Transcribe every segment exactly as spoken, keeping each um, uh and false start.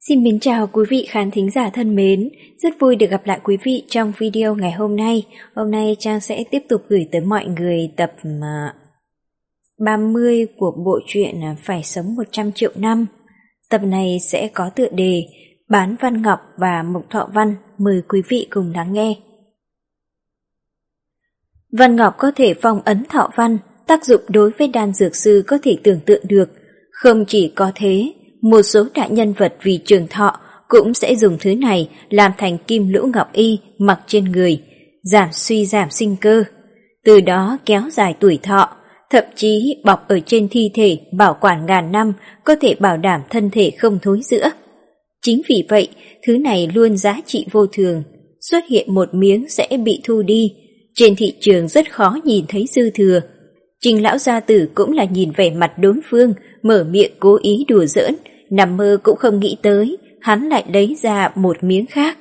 Xin mến chào quý vị khán thính giả thân mến, rất vui được gặp lại quý vị trong video ngày hôm nay. Hôm nay Trang sẽ tiếp tục gửi tới mọi người tập ba mươi của bộ truyện Phải sống một trăm triệu năm. Tập này sẽ có tựa đề Bán Văn Ngọc và Mộc Thọ Văn, mời quý vị cùng lắng nghe. Văn Ngọc có thể phong ấn Thọ Văn, tác dụng đối với đan dược sư có thể tưởng tượng được. Không chỉ có thế, một số đại nhân vật vì trường thọ cũng sẽ dùng thứ này làm thành kim lũ ngọc y mặc trên người, giảm suy giảm sinh cơ, từ đó kéo dài tuổi thọ, thậm chí bọc ở trên thi thể bảo quản ngàn năm có thể bảo đảm thân thể không thối rữa. Chính vì vậy, thứ này luôn giá trị vô thường, xuất hiện một miếng sẽ bị thu đi, trên thị trường rất khó nhìn thấy dư thừa. Trình lão gia tử cũng là nhìn vẻ mặt đối phương, mở miệng cố ý đùa giỡn, nằm mơ cũng không nghĩ tới, hắn lại lấy ra một miếng khác.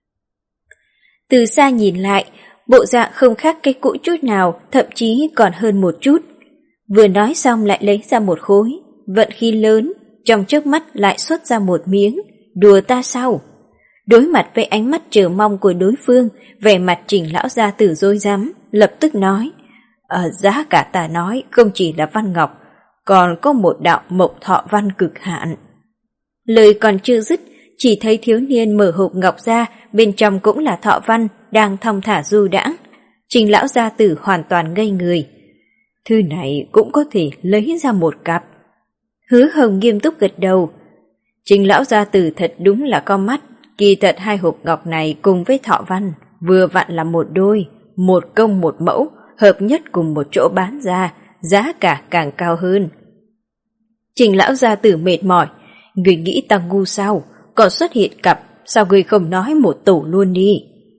Từ xa nhìn lại, bộ dạng không khác cái cũ chút nào, thậm chí còn hơn một chút. Vừa nói xong lại lấy ra một khối, vận khí lớn, trong chớp mắt lại xuất ra một miếng, đùa ta sao? Đối mặt với ánh mắt chờ mong của đối phương, vẻ mặt Trình lão gia tử rối rắm, lập tức nói, à, giá cả ta nói không chỉ là Văn Ngọc, còn có một đạo Mộc Thọ Văn cực hạn. Lời còn chưa dứt, chỉ thấy thiếu niên mở hộp ngọc ra, bên trong cũng là Thọ Văn đang thong thả du đãng. Trình lão gia tử hoàn toàn ngây người. Thư này cũng có thể lấy ra một cặp. Hứa Hồng nghiêm túc gật đầu. Trình lão gia tử thật đúng là con mắt, kỳ thật hai hộp ngọc này cùng với Thọ Văn vừa vặn là một đôi, một công một mẫu, hợp nhất cùng một chỗ bán ra, giá cả càng cao hơn. Trình lão gia tử mệt mỏi, người nghĩ ta ngu sao, còn xuất hiện cặp, sao người không nói một tổ luôn đi?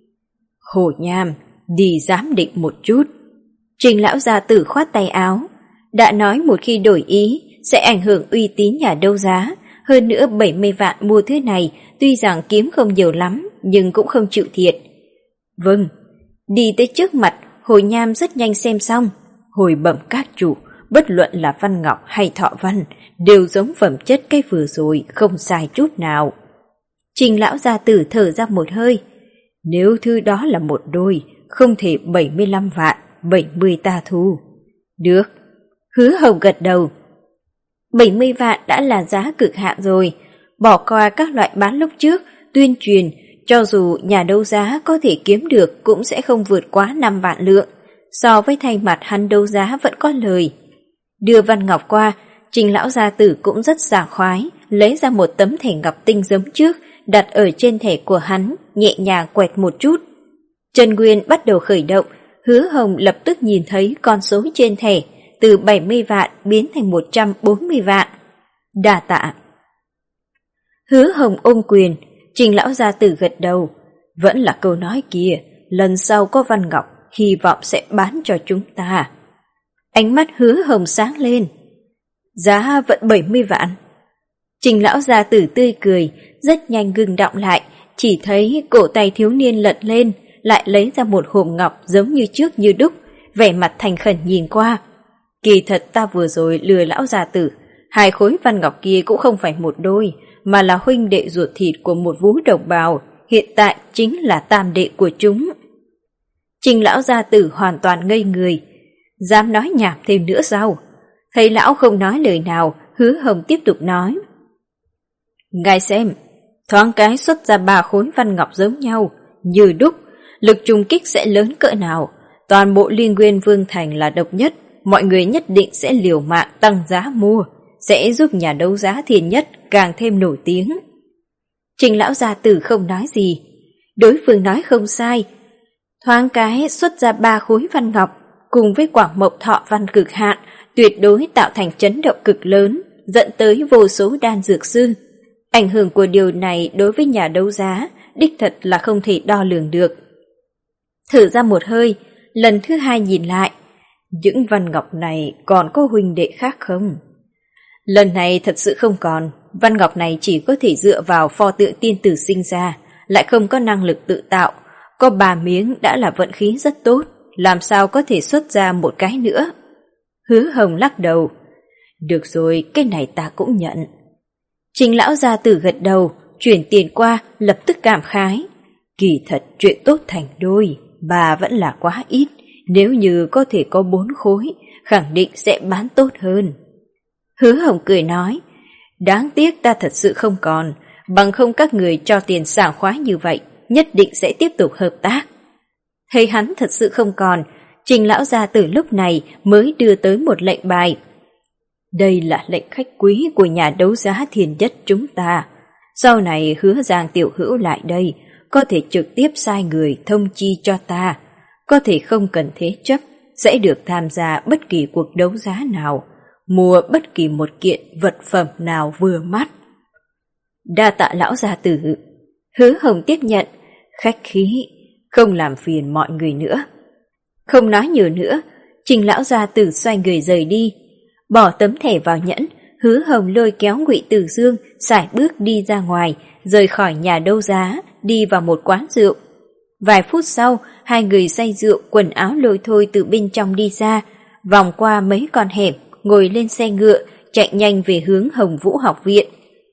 Hồ Nham, đi giám định một chút. Trình lão gia tử khoát tay áo, đã nói một khi đổi ý sẽ ảnh hưởng uy tín nhà đấu giá, hơn nữa bảy mươi vạn mua thứ này, tuy rằng kiếm không nhiều lắm, nhưng cũng không chịu thiệt. Vâng, đi tới trước mặt, Hồ Nham rất nhanh xem xong, hồi bẩm các chủ, bất luận là Văn Ngọc hay Thọ Văn, đều giống phẩm chất cái vừa rồi, không sai chút nào. Trình lão gia tử thở ra một hơi, nếu thứ đó là một đôi, không thể bảy mươi lăm vạn, bảy mươi ta thu. Được, Hứa Hồng gật đầu. bảy mươi vạn đã là giá cực hạn rồi, bỏ qua các loại bán lúc trước, tuyên truyền, cho dù nhà đấu giá có thể kiếm được cũng sẽ không vượt quá năm vạn lượng, so với thay mặt hắn đấu giá vẫn có lời. Đưa Văn Ngọc qua, Trình lão gia tử cũng rất sảng khoái, lấy ra một tấm thẻ ngọc tinh giống trước, đặt ở trên thẻ của hắn, nhẹ nhàng quẹt một chút. Trần Nguyên bắt đầu khởi động, Hứa Hồng lập tức nhìn thấy con số trên thẻ, từ bảy mươi vạn biến thành một trăm bốn mươi vạn. Đa tạ. Hứa Hồng ôm quyền, Trình lão gia tử gật đầu. Vẫn là câu nói kia, lần sau có Văn Ngọc, hy vọng sẽ bán cho chúng ta. Ánh mắt Hứa Hồng sáng lên. Giá vẫn bảy mươi vạn. Trình lão gia tử tươi cười, rất nhanh ngừng động lại, chỉ thấy cổ tay thiếu niên lật lên, lại lấy ra một hộp ngọc giống như trước như đúc, vẻ mặt thành khẩn nhìn qua. Kỳ thật ta vừa rồi lừa lão gia tử, hai khối Văn Ngọc kia cũng không phải một đôi, mà là huynh đệ ruột thịt của một vú đồng bào, hiện tại chính là tam đệ của chúng. Trình lão gia tử hoàn toàn ngây người, dám nói nhảm thêm nữa sao? Thấy lão không nói lời nào, Hứa Hồng tiếp tục nói. Ngài xem, thoáng cái xuất ra ba khối Văn Ngọc giống nhau, như đúc, lực trùng kích sẽ lớn cỡ nào, toàn bộ Liên Nguyên Vương Thành là độc nhất, mọi người nhất định sẽ liều mạng tăng giá mua, sẽ giúp nhà đấu giá Thiên Nhất càng thêm nổi tiếng. Trình lão gia tử không nói gì, đối phương nói không sai, thoáng cái xuất ra ba khối Văn Ngọc, cùng với Quảng Mộc Thọ Văn cực hạn, tuyệt đối tạo thành chấn động cực lớn, dẫn tới vô số đan dược sư. Ảnh hưởng của điều này đối với nhà đấu giá, đích thật là không thể đo lường được. Thở ra một hơi, lần thứ hai nhìn lại, những Văn Ngọc này còn có huynh đệ khác không? Lần này thật sự không còn, Văn Ngọc này chỉ có thể dựa vào pho tượng tiên tử sinh ra, lại không có năng lực tự tạo, có ba miếng đã là vận khí rất tốt, làm sao có thể xuất ra một cái nữa. Hứa Hồng lắc đầu, được rồi, cái này ta cũng nhận. Trình lão gia tử gật đầu, chuyển tiền qua, lập tức cảm khái. Kỳ thật chuyện tốt thành đôi, bà vẫn là quá ít, nếu như có thể có bốn khối, khẳng định sẽ bán tốt hơn. Hứa Hồng cười nói, đáng tiếc ta thật sự không còn, bằng không các người cho tiền sảng khoái như vậy, nhất định sẽ tiếp tục hợp tác. Thấy hắn thật sự không còn, Trình lão gia tử lúc này mới đưa tới một lệnh bài. Đây là lệnh khách quý của nhà đấu giá Thiên Nhất chúng ta. Sau này Hứa Giang tiểu hữu lại đây, có thể trực tiếp sai người thông chi cho ta. Có thể không cần thế chấp, sẽ được tham gia bất kỳ cuộc đấu giá nào, mua bất kỳ một kiện vật phẩm nào vừa mắt. Đa tạ lão gia tử. Hứa Hồng tiếp nhận, khách khí, không làm phiền mọi người nữa. Không nói nhiều nữa, Trình lão gia tử xoay người rời đi. Bỏ tấm thẻ vào nhẫn, Hứa Hồng lôi kéo Ngụy Tử Dương sải bước đi ra ngoài, rời khỏi nhà đấu giá, đi vào một quán rượu. Vài phút sau, hai người say rượu, quần áo lôi thôi từ bên trong đi ra, vòng qua mấy con hẻm, ngồi lên xe ngựa, chạy nhanh về hướng Hồng Vũ học viện.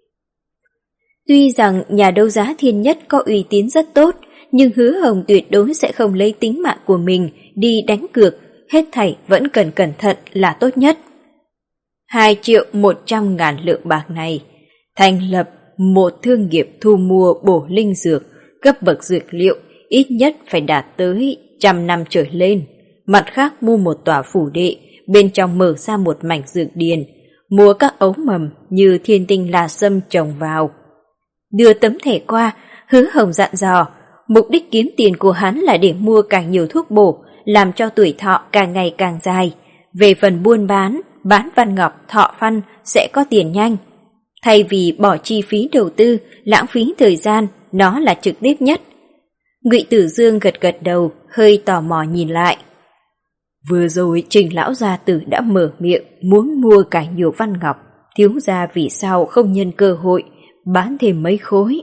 Tuy rằng nhà đấu giá Thiên Nhất có uy tín rất tốt, nhưng Hứa Hồng tuyệt đối sẽ không lấy tính mạng của mình đi đánh cược, hết thảy vẫn cần cẩn thận là tốt nhất. Hai triệu một trăm ngàn lượng bạc này, thành lập một thương nghiệp thu mua bổ linh dược, cấp bậc dược liệu ít nhất phải đạt tới trăm năm trở lên. Mặt khác mua một tòa phủ đệ, bên trong mở ra một mảnh dược điền, mua các ấu mầm như thiên tinh là sâm trồng vào. Đưa tấm thẻ qua, Hứa Hồng dặn dò, mục đích kiếm tiền của hắn là để mua càng nhiều thuốc bổ, làm cho tuổi thọ càng ngày càng dài. Về phần buôn bán, bán văn ngọc thọ văn sẽ có tiền nhanh. Thay vì bỏ chi phí đầu tư, lãng phí thời gian, nó là trực tiếp nhất. Ngụy Tử Dương gật gật đầu, hơi tò mò nhìn lại. Vừa rồi Trình lão gia tử đã mở miệng muốn mua càng nhiều văn ngọc, thiếu gia vì sao không nhân cơ hội bán thêm mấy khối.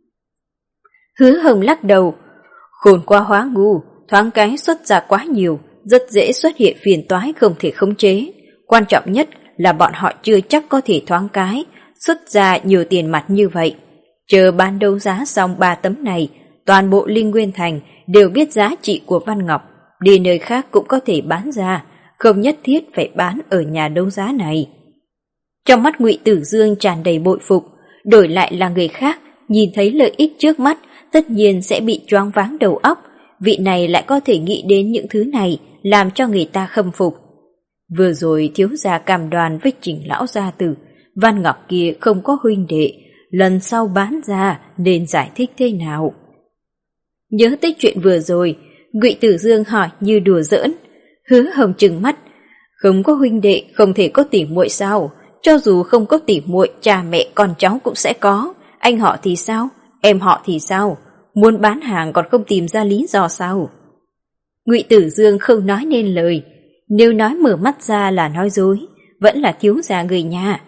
Hứa Hồng lắc đầu, khôn qua hóa ngu, thoáng cái xuất ra quá nhiều, rất dễ xuất hiện phiền toái không thể khống chế. Quan trọng nhất là bọn họ chưa chắc có thể thoáng cái xuất ra nhiều tiền mặt như vậy. Chờ bán đấu giá xong ba tấm này, toàn bộ Linh Nguyên Thành đều biết giá trị của văn ngọc, đi nơi khác cũng có thể bán ra, không nhất thiết phải bán ở nhà đấu giá này. Trong mắt Ngụy Tử Dương tràn đầy bội phục, đổi lại là người khác, nhìn thấy lợi ích trước mắt, tất nhiên sẽ bị choáng váng đầu óc. Vị này lại có thể nghĩ đến những thứ này, làm cho người ta khâm phục. Vừa rồi thiếu gia cam đoan với Trình lão gia tử, văn ngọc kia không có huynh đệ, lần sau bán ra nên giải thích thế nào? Nhớ tới chuyện vừa rồi, Ngụy Tử Dương hỏi như đùa giỡn. Hứa Hồng trừng mắt, không có huynh đệ không thể có tỉ muội sao? Cho dù không có tỉ muội, cha mẹ con cháu cũng sẽ có. Anh họ thì sao? Em họ thì sao? Muốn bán hàng còn không tìm ra lý do sao? Ngụy Tử Dương không nói nên lời, nếu nói mở mắt ra là nói dối, vẫn là thiếu gia người nhà.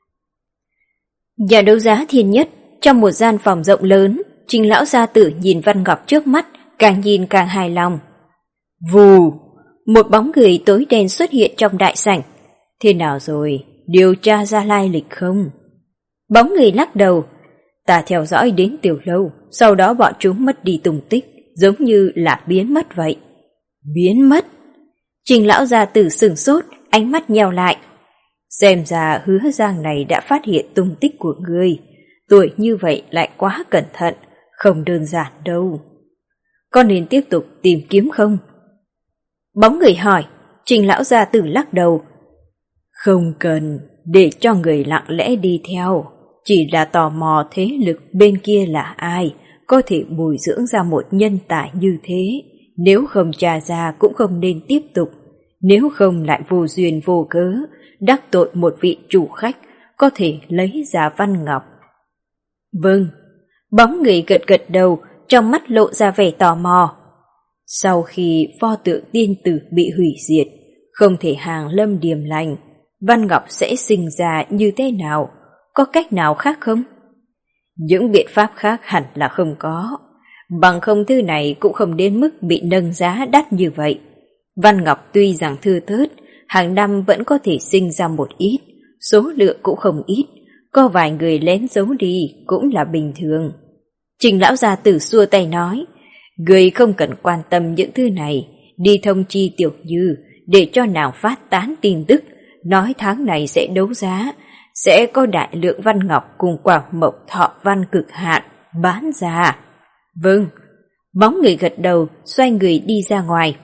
Nhà đấu giá Thiên Nhất, trong một gian phòng rộng lớn, Trình lão gia tử nhìn văn ngọc trước mắt, càng nhìn càng hài lòng. Vù, một bóng người tối đen xuất hiện trong đại sảnh. Thế nào rồi, điều tra ra lai lịch không? Bóng người lắc đầu. Ta theo dõi đến tiểu lâu, sau đó bọn chúng mất đi tung tích, giống như là biến mất vậy. Biến mất? Trình lão gia tử sửng sốt, ánh mắt nheo lại. Xem ra Hứa Giang này đã phát hiện tung tích của ngươi. Tuổi như vậy lại quá cẩn thận, không đơn giản đâu. Có nên tiếp tục tìm kiếm không? Bóng người hỏi, Trình lão gia tử lắc đầu. Không cần, để cho người lặng lẽ đi theo. Chỉ là tò mò thế lực bên kia là ai, có thể bồi dưỡng ra một nhân tài như thế. Nếu không tra ra cũng không nên tiếp tục. Nếu không lại vô duyên vô cớ, đắc tội một vị chủ khách, có thể lấy ra văn ngọc. Vâng, bóng người gật gật đầu, trong mắt lộ ra vẻ tò mò. Sau khi pho tượng tiên tử bị hủy diệt, không thể hàng lâm điềm lành, văn ngọc sẽ sinh ra như thế nào? Có cách nào khác không? Những biện pháp khác hẳn là không có. Bằng không thứ này cũng không đến mức bị nâng giá đắt như vậy. Văn ngọc tuy rằng thưa thớt, hàng năm vẫn có thể sinh ra một ít, số lượng cũng không ít, có vài người lén giấu đi cũng là bình thường. Trình lão gia tử xua tay nói, người không cần quan tâm những thứ này, đi thông chi Tiểu Như để cho nàng phát tán tin tức, nói tháng này sẽ đấu giá, sẽ có đại lượng văn ngọc cùng quảng mộc thọ văn cực hạn bán ra. Vâng, bóng người gật đầu, xoay người đi ra ngoài.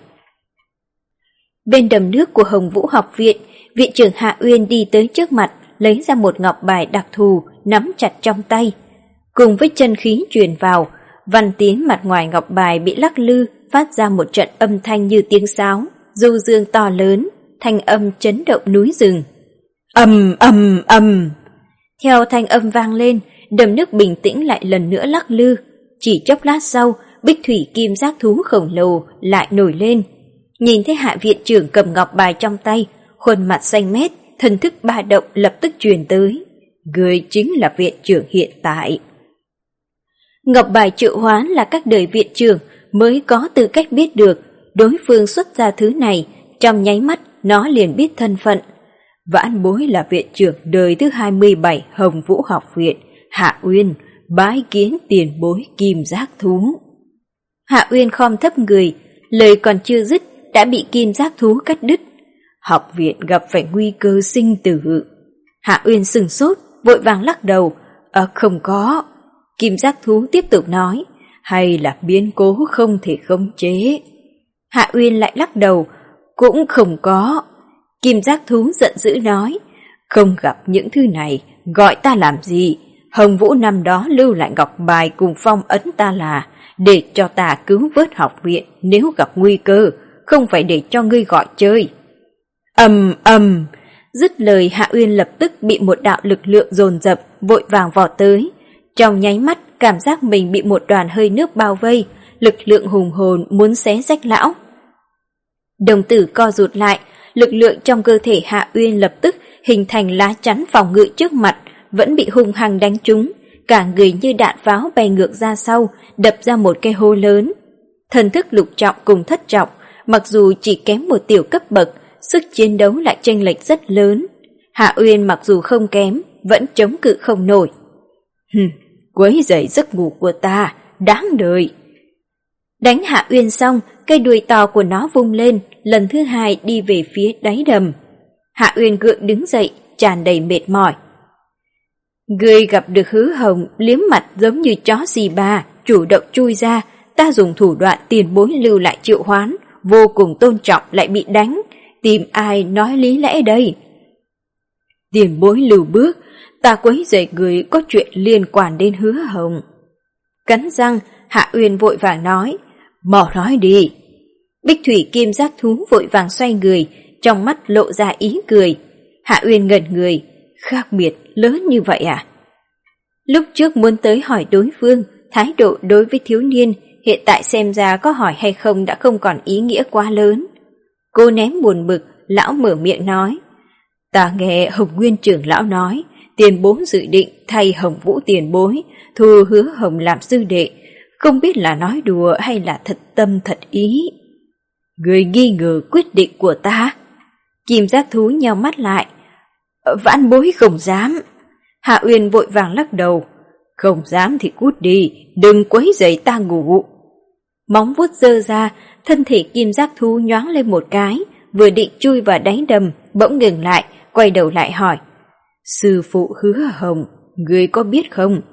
Bên đầm nước của Hồng Vũ học viện, viện trưởng Hạ Uyên đi tới trước mặt, lấy ra một ngọc bài đặc thù, nắm chặt trong tay. Cùng với chân khí truyền vào, văn tiến mặt ngoài ngọc bài bị lắc lư, phát ra một trận âm thanh như tiếng sáo, du dương to lớn, thanh âm chấn động núi rừng. Ầm ầm ầm. Theo thanh âm vang lên, đầm nước bình tĩnh lại lần nữa lắc lư. Chỉ chốc lát sau, bích thủy kim giác thú khổng lồ lại nổi lên. Nhìn thấy Hạ viện trưởng cầm ngọc bài trong tay, khuôn mặt xanh mét, thần thức ba động lập tức truyền tới. Người chính là viện trưởng hiện tại. Ngọc bài triệu hoán là các đời viện trưởng mới có tư cách biết được. Đối phương xuất ra thứ này, trong nháy mắt nó liền biết thân phận. Vãn bối là viện trưởng đời thứ hai mươi bảy Hồng Vũ học viện, Hạ Uyên, bái kiến tiền bối kim giác thú. Hạ Uyên khom thấp người, lời còn chưa dứt đã bị kim giác thú cắt đứt. Học viện gặp phải nguy cơ sinh tử. Hạ Uyên sừng sốt, vội vàng lắc đầu. À, không có. Kim giác thú tiếp tục nói, hay là biến cố không thể khống chế. Hạ Uyên lại lắc đầu, cũng không có. Kim giác thú giận dữ nói, không gặp những thứ này, gọi ta làm gì? Hồng Vũ năm đó lưu lại ngọc bài cùng phong ấn ta là để cho ta cứu vớt học viện nếu gặp nguy cơ, không phải để cho ngươi gọi chơi. Ầm ầm, dứt lời Hạ Uyên lập tức bị một đạo lực lượng dồn dập vội vàng vọt tới. Trong nháy mắt cảm giác mình bị một đoàn hơi nước bao vây, lực lượng hùng hồn muốn xé rách lão. Đồng tử co rụt lại, lực lượng trong cơ thể Hạ Uyên lập tức hình thành lá chắn phòng ngự trước mặt, vẫn bị hung hăng đánh trúng, cả người như đạn pháo bay ngược ra sau, đập ra một cái hố lớn. Thần thức lục trọng cùng thất trọng, mặc dù chỉ kém một tiểu cấp bậc, sức chiến đấu lại chênh lệch rất lớn. Hạ Uyên mặc dù không kém, vẫn chống cự không nổi. Hừm, quấy rầy giấc ngủ của ta, đáng đời. Đánh Hạ Uyên xong, cây đuôi to của nó vung lên, lần thứ hai đi về phía đáy đầm. Hạ Uyên gượng đứng dậy, tràn đầy mệt mỏi. Người gặp được Hứa Hồng liếm mặt giống như chó xì ba, chủ động chui ra, ta dùng thủ đoạn tiền bối lưu lại triệu hoán, vô cùng tôn trọng lại bị đánh, tìm ai nói lý lẽ đây? Tiền bối lưu bước, ta quấy rầy người có chuyện liên quan đến Hứa Hồng. Cắn răng, Hạ Uyên vội vàng nói, mau nói đi. Bích thủy kim giác thú vội vàng xoay người, trong mắt lộ ra ý cười. Hạ Uyên ngẩn người, khác biệt lớn như vậy à? Lúc trước muốn tới hỏi đối phương, thái độ đối với thiếu niên, hiện tại xem ra có hỏi hay không đã không còn ý nghĩa quá lớn. Cô ném buồn bực, lão mở miệng nói, ta nghe Hồng Nguyên trưởng lão nói, tiền bối dự định thay Hồng Vũ tiền bối, thu Hứa Hồng làm sư đệ, không biết là nói đùa hay là thật tâm thật ý. Người nghi ngờ quyết định của ta. Kim giác thú nheo mắt lại. Vãn bối không dám. Hạ Uyên vội vàng lắc đầu. Không dám thì cút đi, đừng quấy rầy ta ngủ. Móng vuốt giơ ra, thân thể kim giác thú nhoáng lên một cái, vừa định chui vào đáy đầm, bỗng ngừng lại, quay đầu lại hỏi. Sư phụ Hứa Hồng, người có biết không?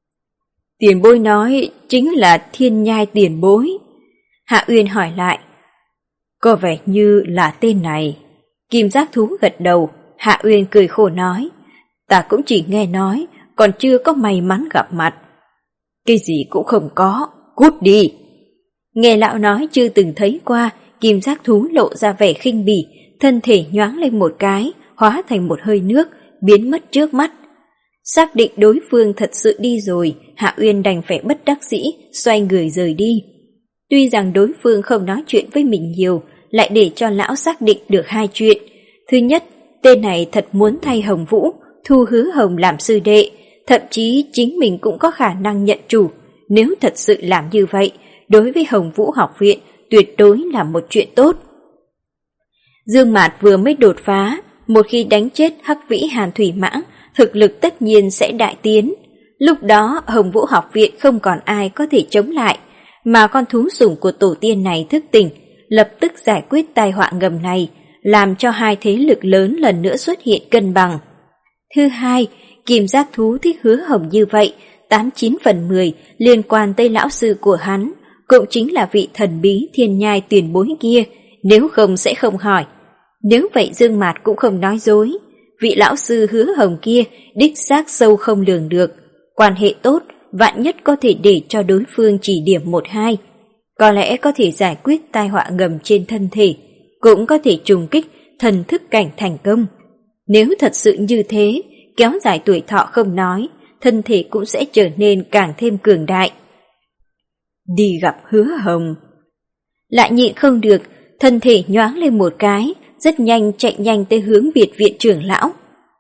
Tiền bối nói chính là Thiên Nhai tiền bối. Hạ Uyên hỏi lại. Có vẻ như là tên này. Kim giác thú gật đầu. Hạ Uyên cười khổ nói, ta cũng chỉ nghe nói, còn chưa có may mắn gặp mặt. Cái gì cũng không có, cút đi. Nghe lão nói chưa từng thấy qua, kim giác thú lộ ra vẻ khinh bỉ, thân thể nhoáng lên một cái, hóa thành một hơi nước, biến mất trước mắt. Xác định đối phương thật sự đi rồi, Hạ Uyên đành phải bất đắc dĩ, xoay người rời đi. Tuy rằng đối phương không nói chuyện với mình nhiều, lại để cho lão xác định được hai chuyện. Thứ nhất, tên này thật muốn thay Hồng Vũ, thu Hứa Hồng làm sư đệ, thậm chí chính mình cũng có khả năng nhận chủ. Nếu thật sự làm như vậy, đối với Hồng Vũ học viện tuyệt đối là một chuyện tốt. Dương Mạt vừa mới đột phá, một khi đánh chết Hắc Vĩ Hàn Thủy Mãng, thực lực tất nhiên sẽ đại tiến. Lúc đó Hồng Vũ học viện không còn ai có thể chống lại, mà con thú sủng của tổ tiên này thức tỉnh, lập tức giải quyết tai họa ngầm này, làm cho hai thế lực lớn lần nữa xuất hiện cân bằng. Thứ hai, kim giác thú thích Hứa Hồng như vậy, tám chín phần mười liên quan tới lão sư của hắn, cũng chính là vị thần bí thiên nhai tiền bối kia, nếu không sẽ không hỏi. Nếu vậy Dương Mạt cũng không nói dối, vị lão sư Hứa Hồng kia đích xác sâu không lường được, quan hệ tốt, vạn nhất có thể để cho đối phương chỉ điểm một hai, có lẽ có thể giải quyết tai họa ngầm trên thân thể, cũng có thể trùng kích thần thức cảnh thành công. Nếu thật sự như thế, kéo dài tuổi thọ không nói, thân thể cũng sẽ trở nên càng thêm cường đại. Đi gặp Hứa Hồng. Lại nhịn không được, thân thể nhoáng lên một cái, rất nhanh chạy nhanh tới hướng biệt viện trưởng lão.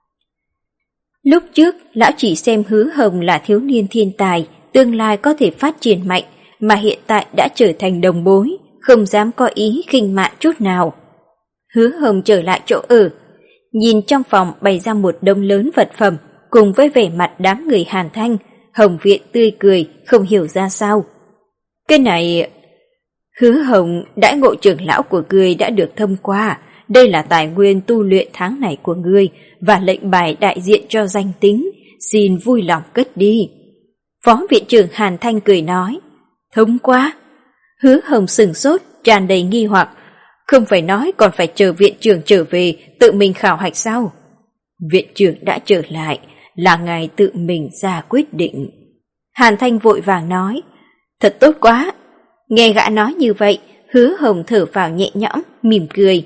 Lúc trước, lão chỉ xem Hứa Hồng là thiếu niên thiên tài, tương lai có thể phát triển mạnh, mà hiện tại đã trở thành đồng bối, không dám có ý khinh mạn chút nào. Hứa Hồng trở lại chỗ ở, nhìn trong phòng bày ra một đống lớn vật phẩm, cùng với vẻ mặt đám người Hàn Thanh, Hồng Viện tươi cười, không hiểu ra sao. Cái này... Hứa Hồng, đãi ngộ trưởng lão của ngươi đã được thông qua, đây là tài nguyên tu luyện tháng này của ngươi và lệnh bài đại diện cho danh tính, xin vui lòng cất đi. Phó viện trưởng Hàn Thanh cười nói, thông qua. Hứa Hồng sửng sốt, tràn đầy nghi hoặc, không phải nói còn phải chờ viện trưởng trở về tự mình khảo hạch sao? Viện trưởng đã trở lại, là ngài tự mình ra quyết định. Hàn Thanh vội vàng nói, thật tốt quá. Nghe gã nói như vậy, Hứa Hồng thở phào nhẹ nhõm, mỉm cười.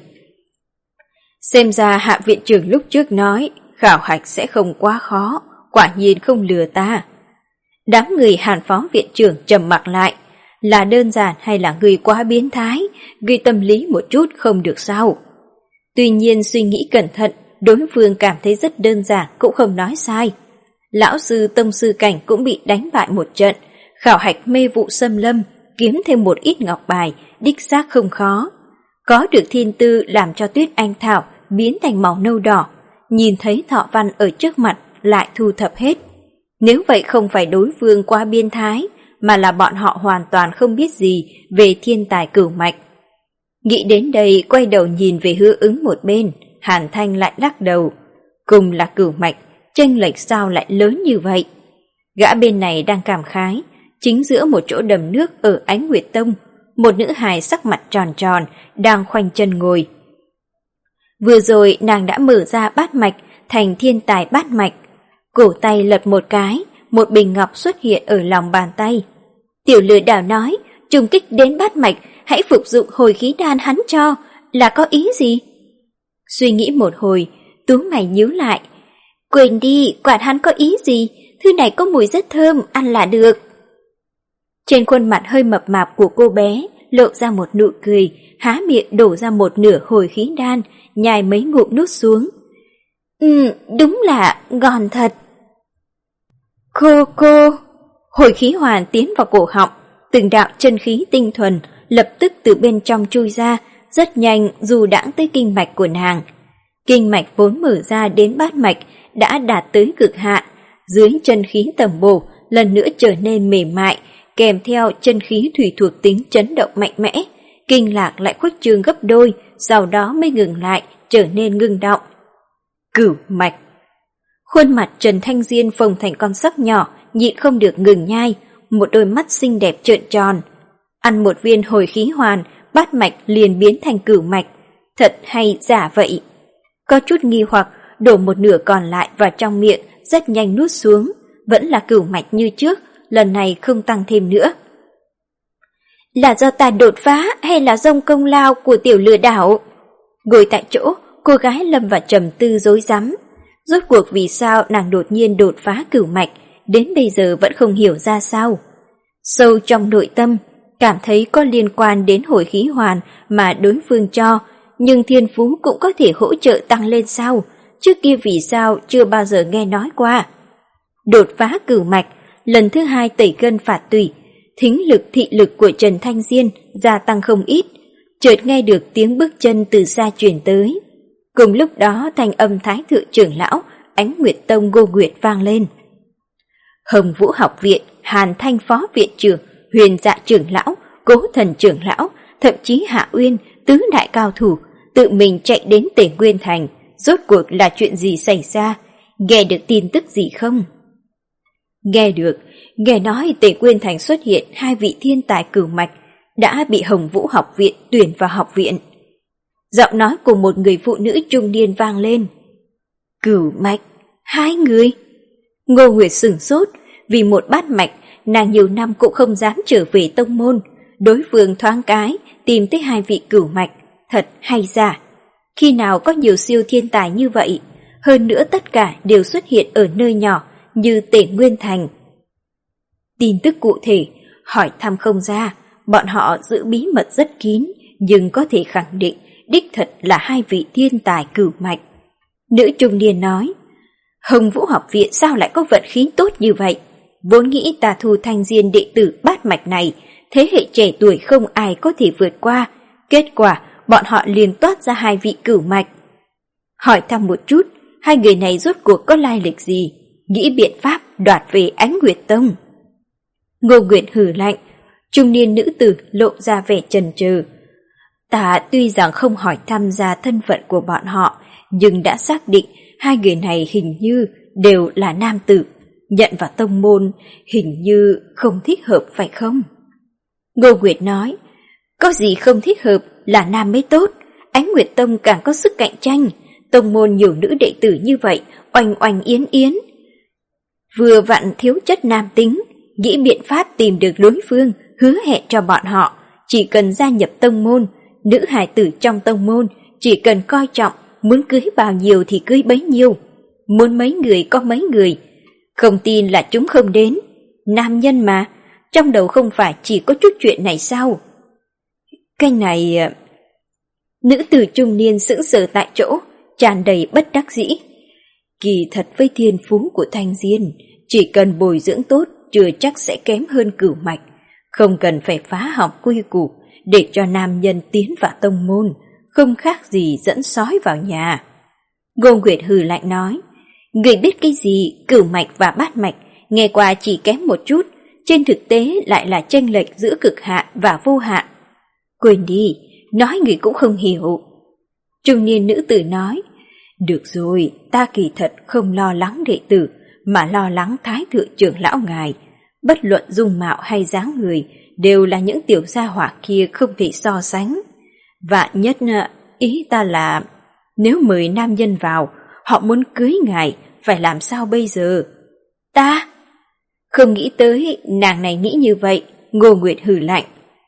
Xem ra hạ viện trưởng lúc trước nói, khảo hạch sẽ không quá khó, quả nhiên không lừa ta. Đám người Hàn phó viện trưởng trầm mặc lại, là đơn giản hay là người quá biến thái, gây tâm lý một chút không được sao. Tuy nhiên suy nghĩ cẩn thận, đối phương cảm thấy rất đơn giản cũng không nói sai. Lão sư tông sư cảnh cũng bị đánh bại một trận, khảo hạch mê vụ xâm lâm, kiếm thêm một ít ngọc bài, đích xác không khó. Có được thiên tư làm cho tuyết anh thảo biến thành màu nâu đỏ, nhìn thấy thọ văn ở trước mặt lại thu thập hết. Nếu vậy không phải đối phương quá biên thái, mà là bọn họ hoàn toàn không biết gì về thiên tài cửu mạch. Nghĩ đến đây quay đầu nhìn về Hứa Ứng một bên, Hàn Thanh lại lắc đầu. Cùng là cửu mạch, chênh lệch sao lại lớn như vậy? Gã bên này đang cảm khái, chính giữa một chỗ đầm nước ở Ánh Nguyệt Tông, một nữ hài sắc mặt tròn tròn đang khoanh chân ngồi. Vừa rồi nàng đã mở ra bát mạch thành thiên tài bát mạch, cổ tay lật một cái, một bình ngọc xuất hiện ở lòng bàn tay. Tiểu Lừa Đảo nói, trùng kích đến bát mạch, hãy phục dụng hồi khí đan hắn cho, là có ý gì? Suy nghĩ một hồi, tú mày nhíu lại. Quên đi, quản hắn có ý gì, thứ này có mùi rất thơm, ăn là được. Trên khuôn mặt hơi mập mạp của cô bé lộ ra một nụ cười, há miệng đổ ra một nửa hồi khí đan, nhai mấy ngụm nuốt xuống. Ừ, đúng là ngon thật. Cô cô, hồi khí hoàn tiến vào cổ họng, từng đạo chân khí tinh thuần lập tức từ bên trong chui ra, rất nhanh dù đãng tới kinh mạch của nàng. Kinh mạch vốn mở ra đến bát mạch đã đạt tới cực hạn, dưới chân khí tầm bổ lần nữa trở nên mềm mại, kèm theo chân khí thủy thuộc tính chấn động mạnh mẽ, kinh lạc lại khuếch trương gấp đôi, sau đó mới ngừng lại, trở nên ngưng động. Cửu mạch. Khuôn mặt Trần Thanh Diên phồng thành con sóc nhỏ, nhịn không được ngừng nhai, một đôi mắt xinh đẹp trợn tròn. Ăn một viên hồi khí hoàn, bát mạch liền biến thành cửu mạch, thật hay giả vậy? Có chút nghi hoặc, đổ một nửa còn lại vào trong miệng, rất nhanh nuốt xuống, vẫn là cửu mạch như trước, lần này không tăng thêm nữa. Là do ta đột phá hay là dông công lao của Tiểu Lừa Đảo? Ngồi tại chỗ, cô gái lâm vào trầm tư rối rắm. Rốt cuộc vì sao nàng đột nhiên đột phá cửu mạch, đến bây giờ vẫn không hiểu ra sao. Sâu trong nội tâm, cảm thấy có liên quan đến hồi khí hoàn mà đối phương cho, nhưng thiên phú cũng có thể hỗ trợ tăng lên sao, trước kia vì sao chưa bao giờ nghe nói qua. Đột phá cửu mạch, lần thứ hai tẩy gân phạt tủy, thính lực thị lực của Trần Thanh Diên gia tăng không ít, chợt nghe được tiếng bước chân từ xa truyền tới. Cùng lúc đó thanh âm Thái thượng trưởng lão Ánh Nguyệt Tông Ngô Nguyệt vang lên. Hồng Vũ học viện, Hàn Thanh phó viện trưởng, Huyền Dạ trưởng lão, Cố Thần trưởng lão, thậm chí Hạ Uyên, tứ đại cao thủ tự mình chạy đến Tề Nguyên Thành, rốt cuộc là chuyện gì xảy ra? Nghe được tin tức gì không? Nghe được, nghe nói Tề Nguyên Thành xuất hiện hai vị thiên tài cửu mạch đã bị Hồng Vũ học viện tuyển vào học viện. Giọng nói của một người phụ nữ trung niên vang lên. Cửu mạch, hai người? Ngô Nguyệt sửng sốt, vì một bát mạch, nàng nhiều năm cũng không dám trở về tông môn. Đối phương thoáng cái, tìm tới hai vị cửu mạch, thật hay giả? Khi nào có nhiều siêu thiên tài như vậy? Hơn nữa tất cả đều xuất hiện ở nơi nhỏ như Tề Nguyên Thành. Tin tức cụ thể, hỏi thăm không ra, bọn họ giữ bí mật rất kín, nhưng có thể khẳng định đích thật là hai vị thiên tài cửu mạch. Nữ trung niên nói, Hồng Vũ học viện sao lại có vận khí tốt như vậy? Vốn nghĩ ta thu thanh diên đệ tử bát mạch này, thế hệ trẻ tuổi không ai có thể vượt qua. Kết quả, bọn họ liền toát ra hai vị cửu mạch. Hỏi thăm một chút, hai người này rốt cuộc có lai lịch gì? Nghĩ biện pháp đoạt về Ánh Nguyệt Tông. Ngô Nguyệt hừ lạnh, trung niên nữ tử lộ ra vẻ chần chừ. Ta tuy rằng không hỏi thăm ra thân phận của bọn họ, nhưng đã xác định hai người này hình như đều là nam tử, nhận vào tông môn hình như không thích hợp phải không? Ngô Nguyệt nói, có gì không thích hợp, là nam mới tốt, Ánh Nguyệt Tông càng có sức cạnh tranh, tông môn nhiều nữ đệ tử như vậy, oanh oanh yến yến. Vừa vặn thiếu chất nam tính, nghĩ biện pháp tìm được đối phương, hứa hẹn cho bọn họ, chỉ cần gia nhập tông môn, nữ hài tử trong tông môn, chỉ cần coi trọng, muốn cưới bao nhiêu thì cưới bấy nhiêu, muốn mấy người có mấy người, không tin là chúng không đến. Nam nhân mà, trong đầu không phải chỉ có chút chuyện này sao? Cái này... Nữ tử trung niên sững sờ tại chỗ, tràn đầy bất đắc dĩ. Kỳ thật với thiên phú của Thanh Diên, chỉ cần bồi dưỡng tốt chưa chắc sẽ kém hơn cửu mạch, không cần phải phá hỏng quy củ để cho nam nhân tiến vào tông môn, không khác gì dẫn sói vào nhà. Ngô Nguyệt hừ lạnh nói, người biết cái gì, cửu mạch và bát mạch, nghe qua chỉ kém một chút, trên thực tế lại là chênh lệch giữa cực hạn và vô hạn. Quên đi, nói người cũng không hiểu. Trung niên nữ tử nói, được rồi, ta kỳ thật không lo lắng đệ tử, mà lo lắng thái thượng trưởng lão ngài. Bất luận dung mạo hay dáng người, đều là những tiểu gia hỏa kia không thể so sánh. Và nhất, ý ta là, nếu mời nam nhân vào, họ muốn cưới ngài, phải làm sao bây giờ? Ta? Không nghĩ tới nàng này nghĩ như vậy, Ngô Nguyệt hừ lạnh.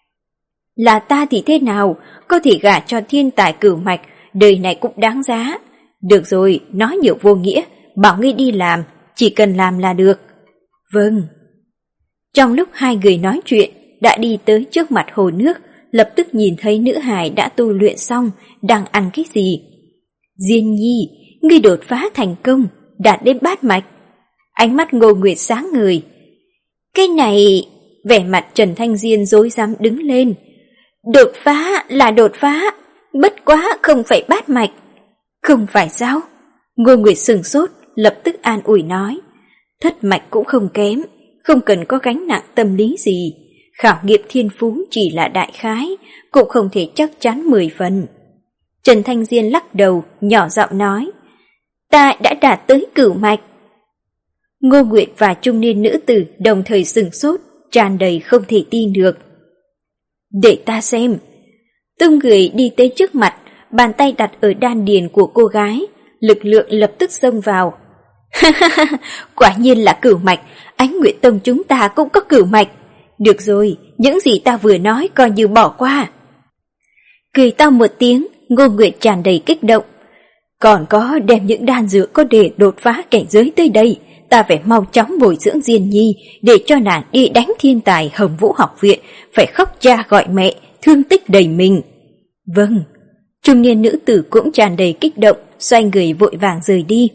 Là ta thì thế nào, có thể gả cho thiên tài cửu mạch, đời này cũng đáng giá. Được rồi, nói nhiều vô nghĩa, bảo ngươi đi làm, chỉ cần làm là được. Vâng. Trong lúc hai người nói chuyện, đã đi tới trước mặt hồ nước, lập tức nhìn thấy nữ hài đã tu luyện xong, đang ăn cái gì. Diên Nhi, ngươi đột phá thành công, đạt đến bát mạch. Ánh mắt Ngô Nguyệt sáng ngời. Cái này... Vẻ mặt Trần Thanh Diên rối rắm đứng lên. Đột phá là đột phá, bất quá không phải bát mạch. Không phải sao? Ngô Nguyệt sừng sốt, lập tức an ủi nói. Thất mạch cũng không kém, không cần có gánh nặng tâm lý gì. Khảo nghiệm thiên phú chỉ là đại khái, cũng không thể chắc chắn mười phần. Trần Thanh Diên lắc đầu, nhỏ giọng nói. Ta đã đạt tới cửu mạch. Ngô Nguyệt và trung niên nữ tử đồng thời sừng sốt, tràn đầy không thể tin được. Để ta xem. Tung người đi tới trước mặt, bàn tay đặt ở đan điền của cô gái, lực lượng lập tức xông vào. Quả nhiên là cửu mạch, Ánh Nguyệt Tông chúng ta cũng có cửu mạch. Được rồi, những gì ta vừa nói coi như bỏ qua. Cười to một tiếng, Ngô Nguyệt tràn đầy kích động. Còn có đem những đan dược có để đột phá cảnh giới tới đây, ta phải mau chóng bồi dưỡng Diên Nhi để cho nàng đi đánh thiên tài Hồng Vũ học viện, phải khóc cha gọi mẹ, thương tích đầy mình. Vâng, trung niên nữ tử cũng tràn đầy kích động, xoay người vội vàng rời đi.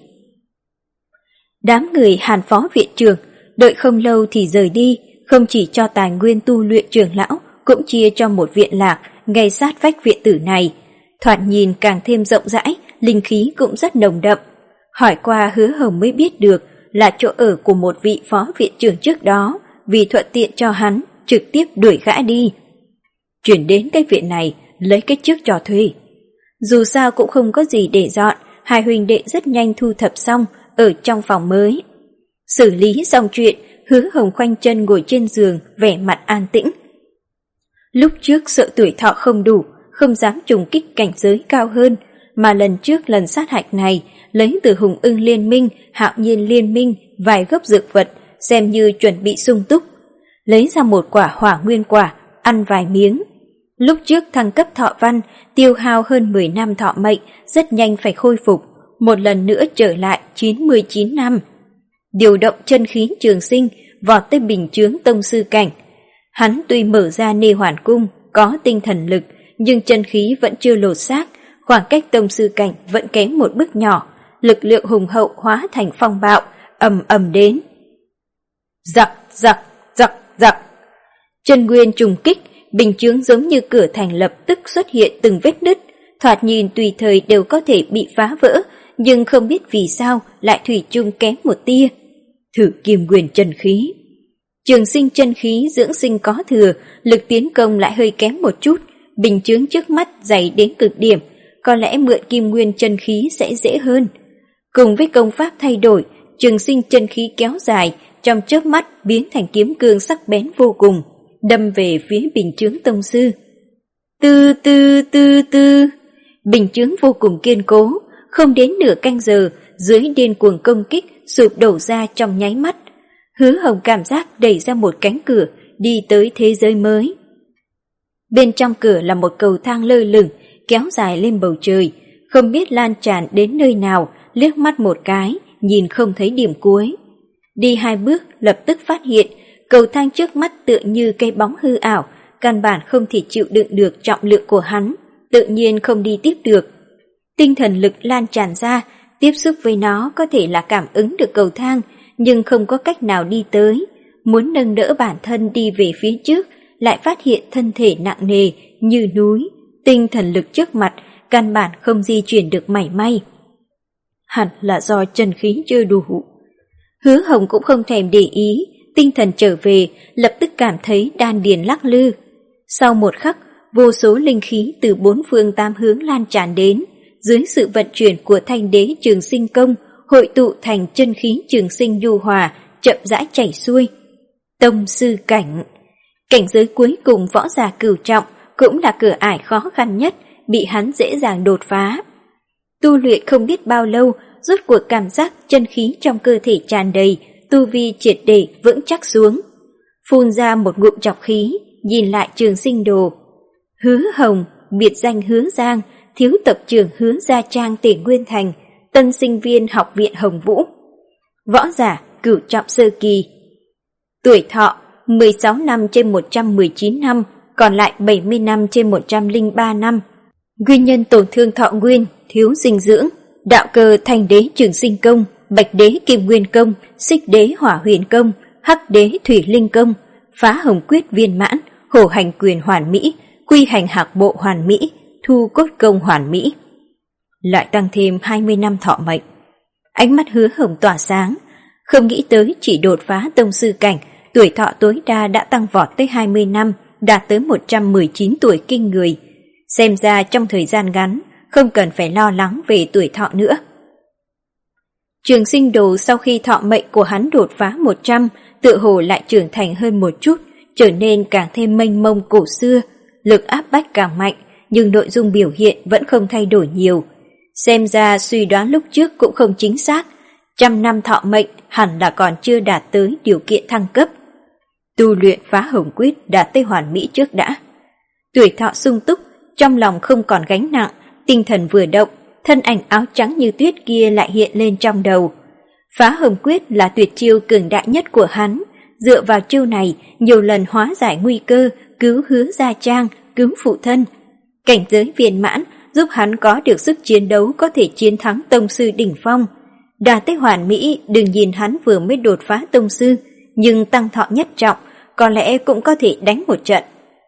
Đám người Hàn phó viện trưởng đợi không lâu thì rời đi, không chỉ cho tài nguyên tu luyện trưởng lão, cũng chia cho một viện lạc ngay sát vách viện tử này. Thoạt nhìn càng thêm rộng rãi, linh khí cũng rất nồng đậm. Hỏi qua Hứa Hồng mới biết được là chỗ ở của một vị phó viện trưởng trước đó, vì thuận tiện cho hắn, trực tiếp đuổi gã đi. Chuyển đến cái viện này, lấy cái trước cho thuê. Dù sao cũng không có gì để dọn, hai huynh đệ rất nhanh thu thập xong ở trong phòng mới. Xử lý xong chuyện, Hứa Hồng khoanh chân ngồi trên giường, vẻ mặt an tĩnh. Lúc trước sợ tuổi thọ không đủ, không dám trùng kích cảnh giới cao hơn, mà lần trước lần sát hạch này, lấy từ Hùng Ưng Liên Minh, Hạo Nhiên Liên Minh vài gốc dược vật, xem như chuẩn bị sung túc. Lấy ra một quả hỏa nguyên quả, ăn vài miếng. Lúc trước thăng cấp thọ văn, tiêu hao hơn mười năm thọ mệnh, rất nhanh phải khôi phục, một lần nữa trở lại chín mươi chín năm. Điều động chân khí trường sinh, vọt tới bình chướng tông sư cảnh. Hắn tuy mở ra nê hoàn cung, có tinh thần lực, nhưng chân khí vẫn chưa lột xác, khoảng cách tông sư cảnh vẫn kém một bước nhỏ, lực lượng hùng hậu hóa thành phong bạo, ầm ầm đến. Giặc, giặc, giặc, giặc. Chân nguyên trùng kích, bình chướng giống như cửa thành lập tức xuất hiện từng vết nứt, thoạt nhìn tùy thời đều có thể bị phá vỡ, nhưng không biết vì sao lại thủy chung kém một tia. Thử Kim Nguyên chân khí. Trường sinh chân khí dưỡng sinh có thừa, lực tiến công lại hơi kém một chút, bình chướng trước mắt dày đến cực điểm, có lẽ mượn Kim Nguyên chân khí sẽ dễ hơn. Cùng với công pháp thay đổi, trường sinh chân khí kéo dài, trong chớp mắt biến thành kiếm cương sắc bén vô cùng, đâm về phía bình chướng tông sư. Tư tư tư tư, bình chướng vô cùng kiên cố, không đến nửa canh giờ, dưới điên cuồng công kích sụp đổ ra trong nháy mắt. Hứa Hồng cảm giác đẩy ra một cánh cửa, đi tới thế giới mới. Bên trong cửa là một cầu thang lơ lửng, kéo dài lên bầu trời, không biết lan tràn đến nơi nào, liếc mắt một cái, nhìn không thấy điểm cuối. Đi hai bước lập tức phát hiện, cầu thang trước mắt tựa như cây bóng hư ảo, căn bản không thể chịu đựng được trọng lượng của hắn, tự nhiên không đi tiếp được. Tinh thần lực lan tràn ra, tiếp xúc với nó có thể là cảm ứng được cầu thang, nhưng không có cách nào đi tới. Muốn nâng đỡ bản thân đi về phía trước, lại phát hiện thân thể nặng nề như núi, tinh thần lực trước mặt căn bản không di chuyển được mảy may. Hẳn là do chân khí chưa đủ. Hứa Hồng cũng không thèm để ý, tinh thần trở về, lập tức cảm thấy đan điền lắc lư. Sau một khắc, vô số linh khí từ bốn phương tám hướng lan tràn đến, dưới sự vận chuyển của Thanh Đế Trường Sinh Công, hội tụ thành chân khí trường sinh nhu hòa, chậm rãi chảy xuôi. Tông sư cảnh, cảnh giới cuối cùng võ giả cửu trọng, cũng là cửa ải khó khăn nhất, bị hắn dễ dàng đột phá. Tu luyện không biết bao lâu, rốt cuộc cảm giác chân khí trong cơ thể tràn đầy, tu vi triệt để vững chắc xuống. Phun ra một ngụm trọc khí, nhìn lại Trường Sinh đồ. Hứa Hồng, biệt danh Hứa Giang, thiếu tập trưởng Hứa Gia Trang tỉnh Nguyên Thành, tân sinh viên học viện Hồng Vũ. Võ giả cửu trọng sơ kỳ. Tuổi thọ mười sáu năm trên một trăm mười chín năm, còn lại bảy mươi năm trên một trăm lẻ ba năm. Nguyên nhân tổn thương thọ nguyên, thiếu dinh dưỡng. Đạo cơ Thanh Đế Trường Sinh Công, Bạch Đế Kim Nguyên Công, Xích Đế Hỏa Huyền Công, Hắc Đế Thủy Linh Công, Phá Hồng Quyết viên mãn, Hổ Hành Quyền hoàn mỹ, Quy Hành Hạc Bộ hoàn mỹ, Thu Cốt Công hoàn mỹ. Lại tăng thêm hai mươi năm thọ mệnh. Ánh mắt Hứa Hồng tỏa sáng, không nghĩ tới chỉ đột phá tông sư cảnh, tuổi thọ tối đa đã tăng vọt tới hai mươi năm, đạt tới một trăm mười chín tuổi kinh người. Xem ra trong thời gian ngắn, không cần phải lo lắng về tuổi thọ nữa. Trường Sinh đồ sau khi thọ mệnh của hắn đột phá một trăm, tựa hồ lại trưởng thành hơn một chút, trở nên càng thêm mênh mông cổ xưa, lực áp bách càng mạnh, nhưng nội dung biểu hiện vẫn không thay đổi nhiều. Xem ra suy đoán lúc trước cũng không chính xác, trăm năm thọ mệnh hẳn là còn chưa đạt tới điều kiện thăng cấp. Tu luyện Phá Hồng Quyết đạt tới hoàn mỹ trước đã. Tuổi thọ sung túc, trong lòng không còn gánh nặng, tinh thần vừa động, thân ảnh áo trắng như tuyết kia lại hiện lên trong đầu. Phá Hồng Quyết là tuyệt chiêu cường đại nhất của hắn, dựa vào chiêu này nhiều lần hóa giải nguy cơ, cứu Hứa Gia Trang, cứu phụ thân. Cảnh giới viên mãn giúp hắn có được sức chiến đấu có thể chiến thắng tông sư đỉnh phong. Đạt tới hoàn mỹ, đừng nhìn hắn vừa mới đột phá tông sư, nhưng tăng thọ nhất trọng, có lẽ cũng có thể đánh một trận.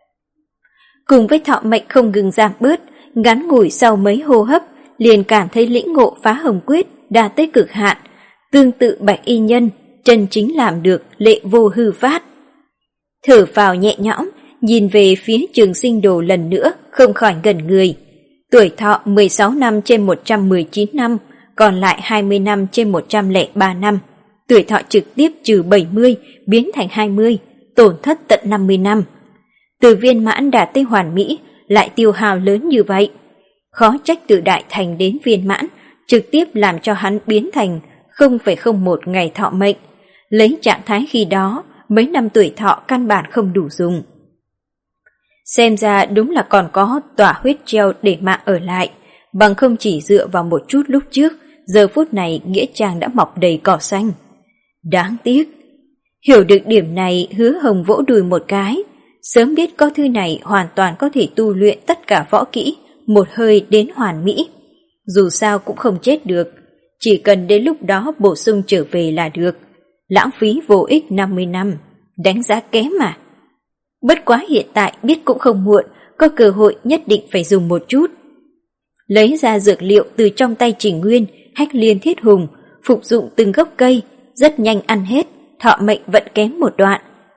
Cùng với thọ mệnh không ngừng giảm bớt, ngắn ngủi sau mấy hô hấp, liền cảm thấy lĩnh ngộ Phá Hồng Quyết đạt tới cực hạn, tương tự Bạch Y Nhân, chân chính làm được lệ vô hư phát. Thở phào nhẹ nhõm, nhìn về phía Trường Sinh Đồ lần nữa, không khỏi ngẩn người. Tuổi thọ mười sáu năm trên một trăm mười chín năm, còn lại hai mươi năm trên một trăm lẻ ba năm. Tuổi thọ trực tiếp trừ bảy mươi, biến thành hai mươi, tổn thất tận năm mươi năm. Từ viên mãn đạt tới hoàn mỹ, lại tiêu hao lớn như vậy. Khó trách từ đại thành đến viên mãn, trực tiếp làm cho hắn biến thành không phẩy không một ngày thọ mệnh. Lấy trạng thái khi đó, mấy năm tuổi thọ căn bản không đủ dùng. Xem ra đúng là còn có tỏa huyết treo để mạng ở lại, bằng không chỉ dựa vào một chút lúc trước, giờ phút này nghĩa trang đã mọc đầy cỏ xanh. Đáng tiếc. Hiểu được điểm này, Hứa Hồng vỗ đùi một cái, sớm biết có thư này hoàn toàn có thể tu luyện tất cả võ kỹ, một hơi đến hoàn mỹ. Dù sao cũng không chết được, chỉ cần đến lúc đó bổ sung trở về là được. Lãng phí vô ích năm mươi năm, đánh giá kém mà. Bất quá hiện tại biết cũng không muộn, có cơ hội nhất định phải dùng một chút. Lấy ra dược liệu từ trong tay Trình Nguyên, Hách Liên Thiết Hùng, phục dụng từng gốc cây, rất nhanh ăn hết, thọ mệnh vẫn kém một đoạn.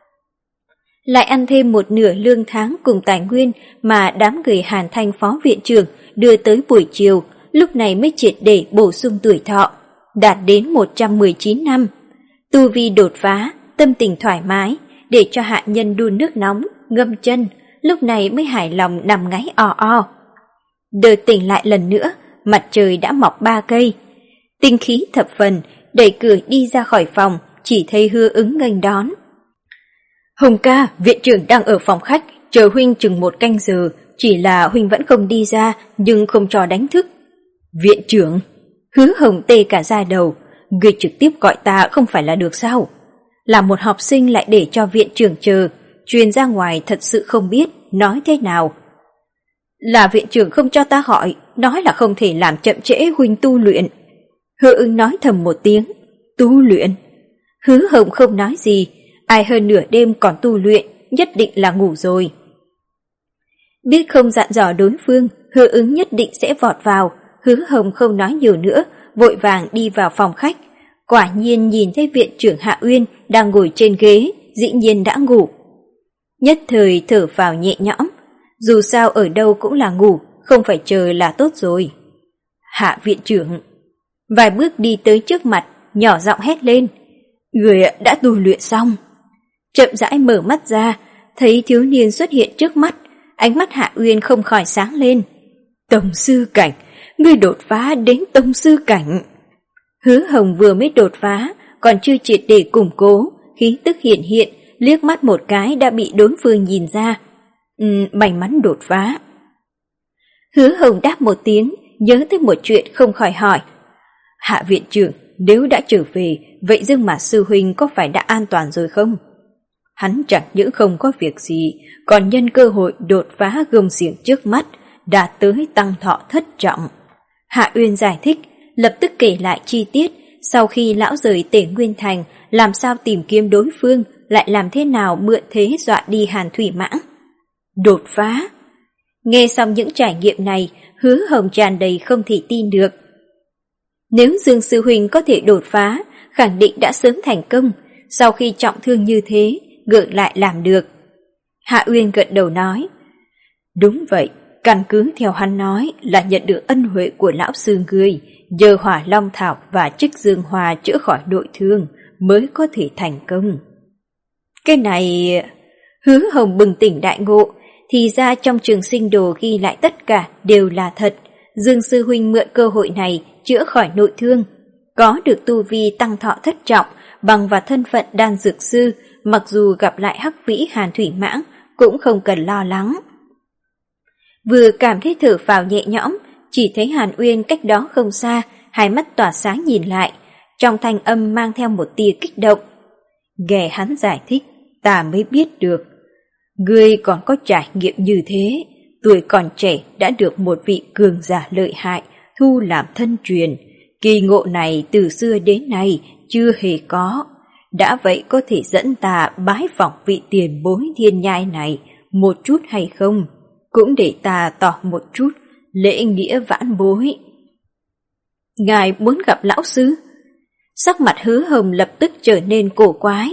Lại ăn thêm một nửa lương tháng cùng tài nguyên mà đám người Hàn Thanh phó viện trưởng đưa tới buổi chiều, lúc này mới triệt để bổ sung tuổi thọ, đạt đến một trăm mười chín năm. Tu vi đột phá, tâm tình thoải mái, để cho hạ nhân đun nước nóng, ngâm chân, lúc này mới hài lòng nằm ngáy o o. Đợi tỉnh lại lần nữa, mặt trời đã mọc ba cây. Tinh khí thập phần, đẩy cửa đi ra khỏi phòng, chỉ thấy Hứa Ứng nghênh đón. Hồng ca, viện trưởng đang ở phòng khách, chờ huynh chừng một canh giờ, chỉ là huynh vẫn không đi ra, nhưng không cho đánh thức. Viện trưởng? Hứa Hồng tê cả da đầu, người trực tiếp gọi ta không phải là được sao? Là một học sinh lại để cho viện trưởng chờ, truyền ra ngoài thật sự không biết nói thế nào. Là viện trưởng không cho ta hỏi, nói là không thể làm chậm trễ huynh tu luyện. Hứa Ứng nói thầm một tiếng, tu luyện? Hứa Hồng không nói gì, ai hơn nửa đêm còn tu luyện, nhất định là ngủ rồi. Biết không dặn dò đối phương, Hứa Ứng nhất định sẽ vọt vào, Hứa Hồng không nói nhiều nữa, vội vàng đi vào phòng khách. Quả nhiên nhìn thấy viện trưởng Hạ Uyên đang ngồi trên ghế, dĩ nhiên đã ngủ. Nhất thời thở phào nhẹ nhõm, dù sao ở đâu cũng là ngủ, không phải chờ là tốt rồi. Hạ viện trưởng vài bước đi tới trước mặt, nhỏ giọng hét lên, người đã tu luyện xong. Chậm rãi mở mắt ra, thấy thiếu niên xuất hiện trước mắt, ánh mắt Hạ Uyên không khỏi sáng lên. Tông sư cảnh, ngươi đột phá đến tông sư cảnh. Hứa Hồng vừa mới đột phá, còn chưa triệt để củng cố, khí tức hiện hiện, liếc mắt một cái đã bị đối phương nhìn ra. Ừ, may mắn đột phá. Hứa Hồng đáp một tiếng, nhớ tới một chuyện không khỏi hỏi. Hạ viện trưởng, nếu đã trở về, vậy Dương Mạt sư huynh có phải đã an toàn rồi không? Hắn chẳng những không có việc gì, còn nhân cơ hội đột phá gông xiềng trước mắt, đạt tới tăng thọ thất trọng. Hạ Uyên giải thích, lập tức kể lại chi tiết, sau khi lão rời Tể Nguyên Thành, làm sao tìm kiếm đối phương, lại làm thế nào mượn thế dọa đi Hàn Thủy Mãng. Đột phá! Nghe xong những trải nghiệm này, Hứa Hồng tràn đầy không thể tin được. Nếu Dương sư huynh có thể đột phá, khẳng định đã sớm thành công, sau khi trọng thương như thế, ngược lại làm được. Hạ Uyên gật đầu nói, đúng vậy, căn cứ theo hắn nói là nhận được ân huệ của lão sư ngươi, nhờ Hỏa Long Thảo và Trích Dương Hoa chữa khỏi nội thương mới có thể thành công. Cái này... Hứa Hồng bừng tỉnh đại ngộ, thì ra trong Trường Sinh Đồ ghi lại tất cả đều là thật. Dương sư huynh mượn cơ hội này chữa khỏi nội thương, có được tu vi tăng thọ thất trọng, bằng vào thân phận đan dược sư, mặc dù gặp lại Hắc Vĩ Hàn Thủy Mãng cũng không cần lo lắng. Vừa cảm thấy thở phào nhẹ nhõm, chỉ thấy Hàn Uyên cách đó không xa, hai mắt tỏa sáng nhìn lại, trong thanh âm mang theo một tia kích động. Nghe hắn giải thích, ta mới biết được, ngươi còn có trải nghiệm như thế, tuổi còn trẻ đã được một vị cường giả lợi hại thu làm thân truyền, kỳ ngộ này từ xưa đến nay chưa hề có. Đã vậy có thể dẫn ta bái phỏng vị tiền bối thiên nhai này một chút hay không? Cũng để ta tỏ một chút lễ nghĩa vãn bối. Ngài muốn gặp lão sư? Sắc mặt Hứa Hồng lập tức trở nên cổ quái.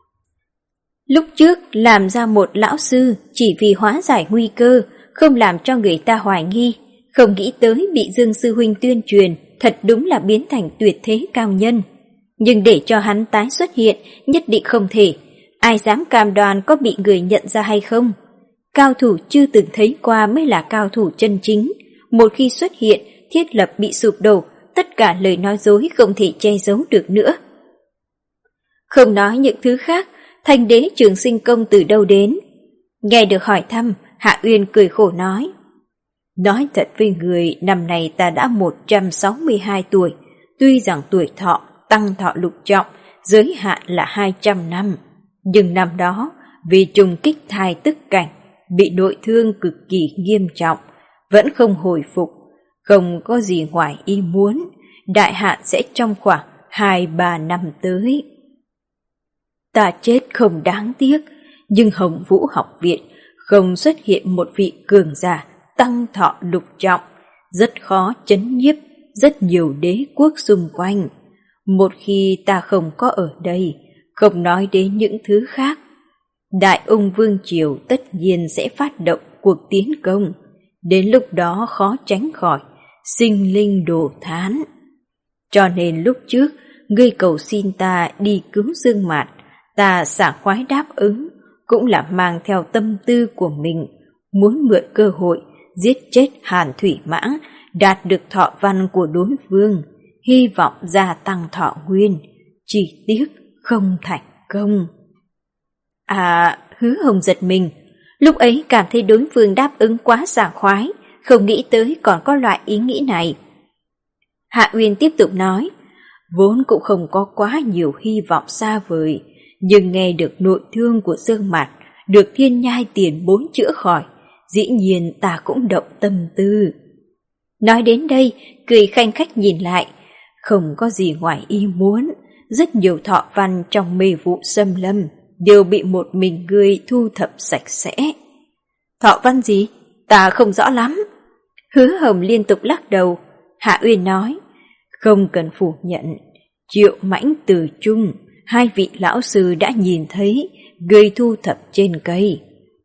Lúc trước làm ra một lão sư chỉ vì hóa giải nguy cơ, không làm cho người ta hoài nghi, không nghĩ tới bị Dương sư huynh tuyên truyền, thật đúng là biến thành tuyệt thế cao nhân. Nhưng để cho hắn tái xuất hiện, nhất định không thể. Ai dám cam đoan có bị người nhận ra hay không? Cao thủ chưa từng thấy qua mới là cao thủ chân chính. Một khi xuất hiện, thiết lập bị sụp đổ, tất cả lời nói dối không thể che giấu được nữa. Không nói những thứ khác, Thanh đế Trường Sinh Công từ đâu đến? Nghe được hỏi thăm, Hạ Uyên cười khổ nói. Nói thật với người, năm nay ta đã một trăm sáu mươi hai tuổi, tuy rằng tuổi thọ, tăng thọ lục trọng, giới hạn là hai trăm năm. Nhưng năm đó, vì trùng kích thai tức cảnh, bị nội thương cực kỳ nghiêm trọng, vẫn không hồi phục, không có gì ngoài ý muốn, đại hạn sẽ trong khoảng hai ba năm tới. Ta chết không đáng tiếc, nhưng Hồng Vũ học viện không xuất hiện một vị cường giả tăng thọ lục trọng, rất khó chấn nhiếp rất nhiều đế quốc xung quanh. Một khi ta không có ở đây, không nói đến những thứ khác, Đại Ung Vương Triều tất nhiên sẽ phát động cuộc tiến công, đến lúc đó khó tránh khỏi sinh linh đồ thán. Cho nên lúc trước, ngươi cầu xin ta đi cứu Dương Mạt, ta sảng khoái đáp ứng, cũng là mang theo tâm tư của mình, muốn mượn cơ hội giết chết Hàn Thủy Mãng, đạt được thọ văn của đối phương, hy vọng gia tăng thọ nguyên, chỉ tiếc không thành công. À, Hứa Hồng giật mình, lúc ấy cảm thấy đối phương đáp ứng quá sảng khoái, không nghĩ tới còn có loại ý nghĩ này. Hạ Uyên tiếp tục nói, vốn cũng không có quá nhiều hy vọng xa vời, nhưng nghe được nội thương của Dương Mạt được Thiên Nhai tiền bối chữa khỏi, dĩ nhiên ta cũng động tâm tư. Nói đến đây, cười khanh khách nhìn lại, không có gì ngoài ý muốn, rất nhiều thọ văn trong mê vụ xâm lâm đều bị một mình ngươi thu thập sạch sẽ. Thọ văn gì? Ta không rõ lắm. Hứa Hồng liên tục lắc đầu. Hạ Uyên nói, không cần phủ nhận, Triệu Mãnh Từ Trung, hai vị lão sư đã nhìn thấy ngươi thu thập trên cây.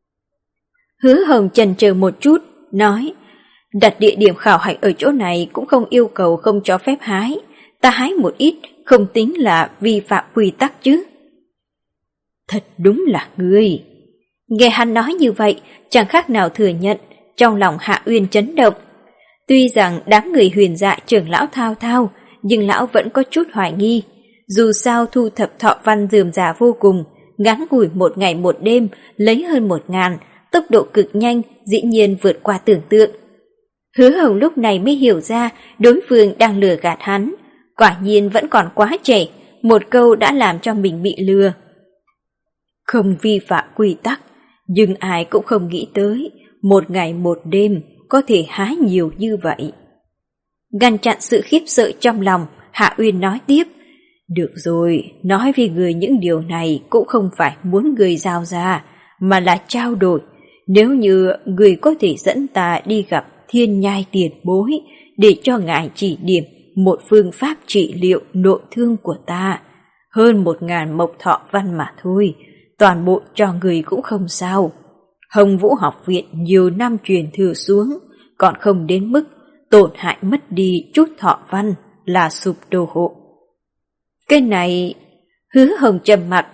Hứa Hồng chần chờ một chút, nói, đặt địa điểm khảo hạch ở chỗ này cũng không yêu cầu không cho phép hái, ta hái một ít không tính là vi phạm quy tắc chứ. Thật đúng là ngươi. Nghe hắn nói như vậy, chẳng khác nào thừa nhận, trong lòng Hạ Uyên chấn động. Tuy rằng đám người Huyền Dạ trưởng lão thao thao, nhưng lão vẫn có chút hoài nghi. Dù sao thu thập thọ văn rườm rà vô cùng, ngắn ngủi một ngày một đêm, lấy hơn một ngàn, tốc độ cực nhanh, dĩ nhiên vượt qua tưởng tượng. Hứa Hồng lúc này mới hiểu ra đối phương đang lừa gạt hắn, quả nhiên vẫn còn quá trẻ, một câu đã làm cho mình bị lừa. Không vi phạm quy tắc, nhưng ai cũng không nghĩ tới, một ngày một đêm có thể hái nhiều như vậy. Ngăn chặn sự khiếp sợ trong lòng, Hạ Uyên nói tiếp, được rồi, nói với người những điều này cũng không phải muốn người giao ra, mà là trao đổi. Nếu như người có thể dẫn ta đi gặp Thiên Nhai tiền bối, để cho ngài chỉ điểm một phương pháp trị liệu nội thương của ta, hơn một ngàn mộc thọ văn mà thôi, toàn bộ cho người cũng không sao. Hồng Vũ học viện nhiều năm truyền thừa xuống, còn không đến mức tổn hại mất đi chút thọ văn là sụp đổ hộ. Cái này, Hứa Hồng trầm mặc.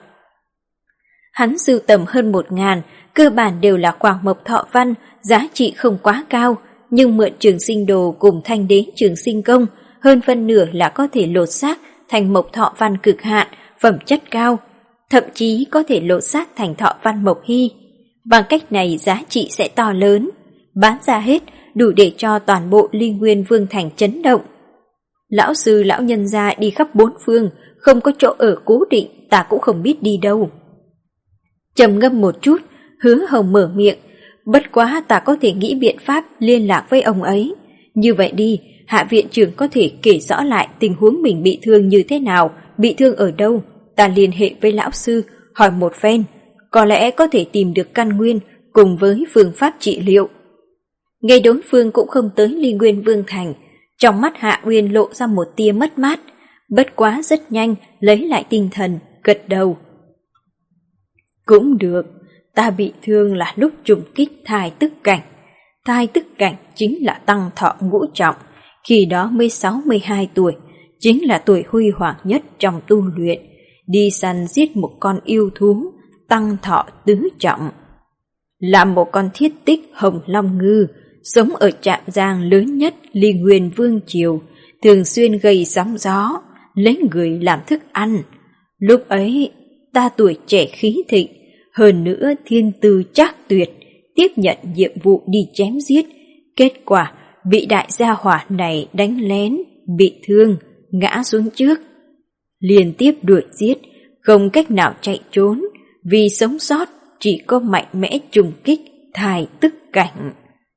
Hắn sưu tầm hơn một ngàn, cơ bản đều là quảng mộc thọ văn, giá trị không quá cao, nhưng mượn Trường Sinh Đồ cùng Thanh đế Trường Sinh Công, hơn phân nửa là có thể lột xác thành mộc thọ văn cực hạn, phẩm chất cao, thậm chí có thể lột xác thành thọ văn mộc hy. Bằng cách này giá trị sẽ to lớn, bán ra hết đủ để cho toàn bộ Ly Nguyên Vương thành chấn động. Lão sư lão nhân gia đi khắp bốn phương, không có chỗ ở cố định, ta cũng không biết đi đâu. Trầm ngâm một chút, Hứa Hồng mở miệng, bất quá ta có thể nghĩ biện pháp liên lạc với ông ấy. Như vậy đi, Hạ viện trưởng có thể kể rõ lại tình huống mình bị thương như thế nào, bị thương ở đâu, ta liên hệ với lão sư, hỏi một phen, có lẽ có thể tìm được căn nguyên cùng với phương pháp trị liệu. Nghe đối phương cũng không tới Ly Nguyên Vương thành, Trong mắt Hạ Uyên lộ ra một tia mất mát, bất quá rất nhanh lấy lại tinh thần, gật đầu. Cũng được, ta bị thương là lúc trùng kích thai tức cảnh. Thai tức cảnh chính là tăng thọ ngũ trọng, khi đó mới sáu mươi hai tuổi, chính là tuổi huy hoàng nhất trong tu luyện. Đi săn giết một con yêu thú, tăng thọ tứ trọng. Là một con thiết tích hồng long ngư, sống ở trạm giang lớn nhất Ly Nguyên Vương Triều, thường xuyên gây sóng gió, lấy người làm thức ăn. Lúc ấy, ta tuổi trẻ khí thịnh, hơn nữa thiên tư trác tuyệt, tiếp nhận nhiệm vụ đi chém giết. Kết quả, bị đại gia hỏa này đánh lén, bị thương, ngã xuống trước. Liên tiếp đuổi giết, không cách nào chạy trốn, vì sống sót chỉ có mạnh mẽ trùng kích, thai tức cảnh.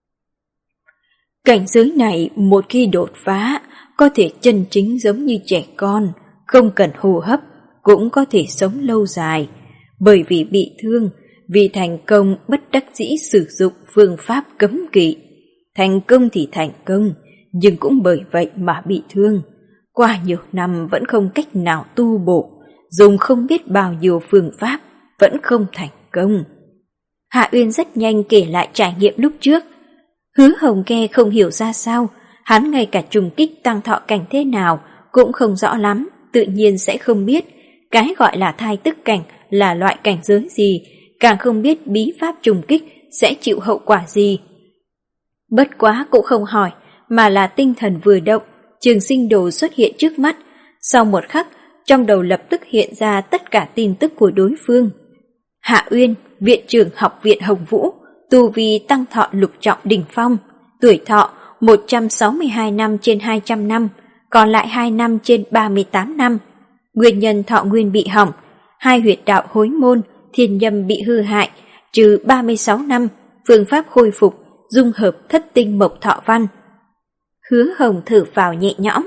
Cảnh giới này một khi đột phá, có thể chân chính giống như trẻ con, không cần hô hấp, cũng có thể sống lâu dài. Bởi vì bị thương, vì thành công bất đắc dĩ sử dụng phương pháp cấm kỵ. Thành công thì thành công, nhưng cũng bởi vậy mà bị thương. Qua nhiều năm vẫn không cách nào tu bổ, dùng không biết bao nhiêu phương pháp, vẫn không thành công. Hạ Uyên rất nhanh kể lại trải nghiệm lúc trước. Hứa Hồng nghe không hiểu ra sao, hắn ngay cả trùng kích tăng thọ cảnh thế nào cũng không rõ lắm, tự nhiên sẽ không biết cái gọi là thai tức cảnh là loại cảnh giới gì, càng không biết bí pháp trùng kích sẽ chịu hậu quả gì. Bất quá cũng không hỏi, mà là tinh thần vừa động, trường sinh đồ xuất hiện trước mắt. Sau một khắc, trong đầu lập tức hiện ra tất cả tin tức của đối phương. Hạ Uyên, viện trưởng học viện Hồng Vũ, tu vi tăng thọ lục trọng đỉnh phong, tuổi thọ một trăm sáu mươi hai năm trên hai trăm năm, còn lại hai năm trên ba mươi tám năm. Nguyên nhân thọ nguyên bị hỏng, hai huyệt đạo hối môn, thiên nhâm bị hư hại, trừ ba mươi sáu năm, phương pháp khôi phục, dung hợp thất tinh mộc thọ văn. Hứa Hồng thở phào nhẹ nhõm.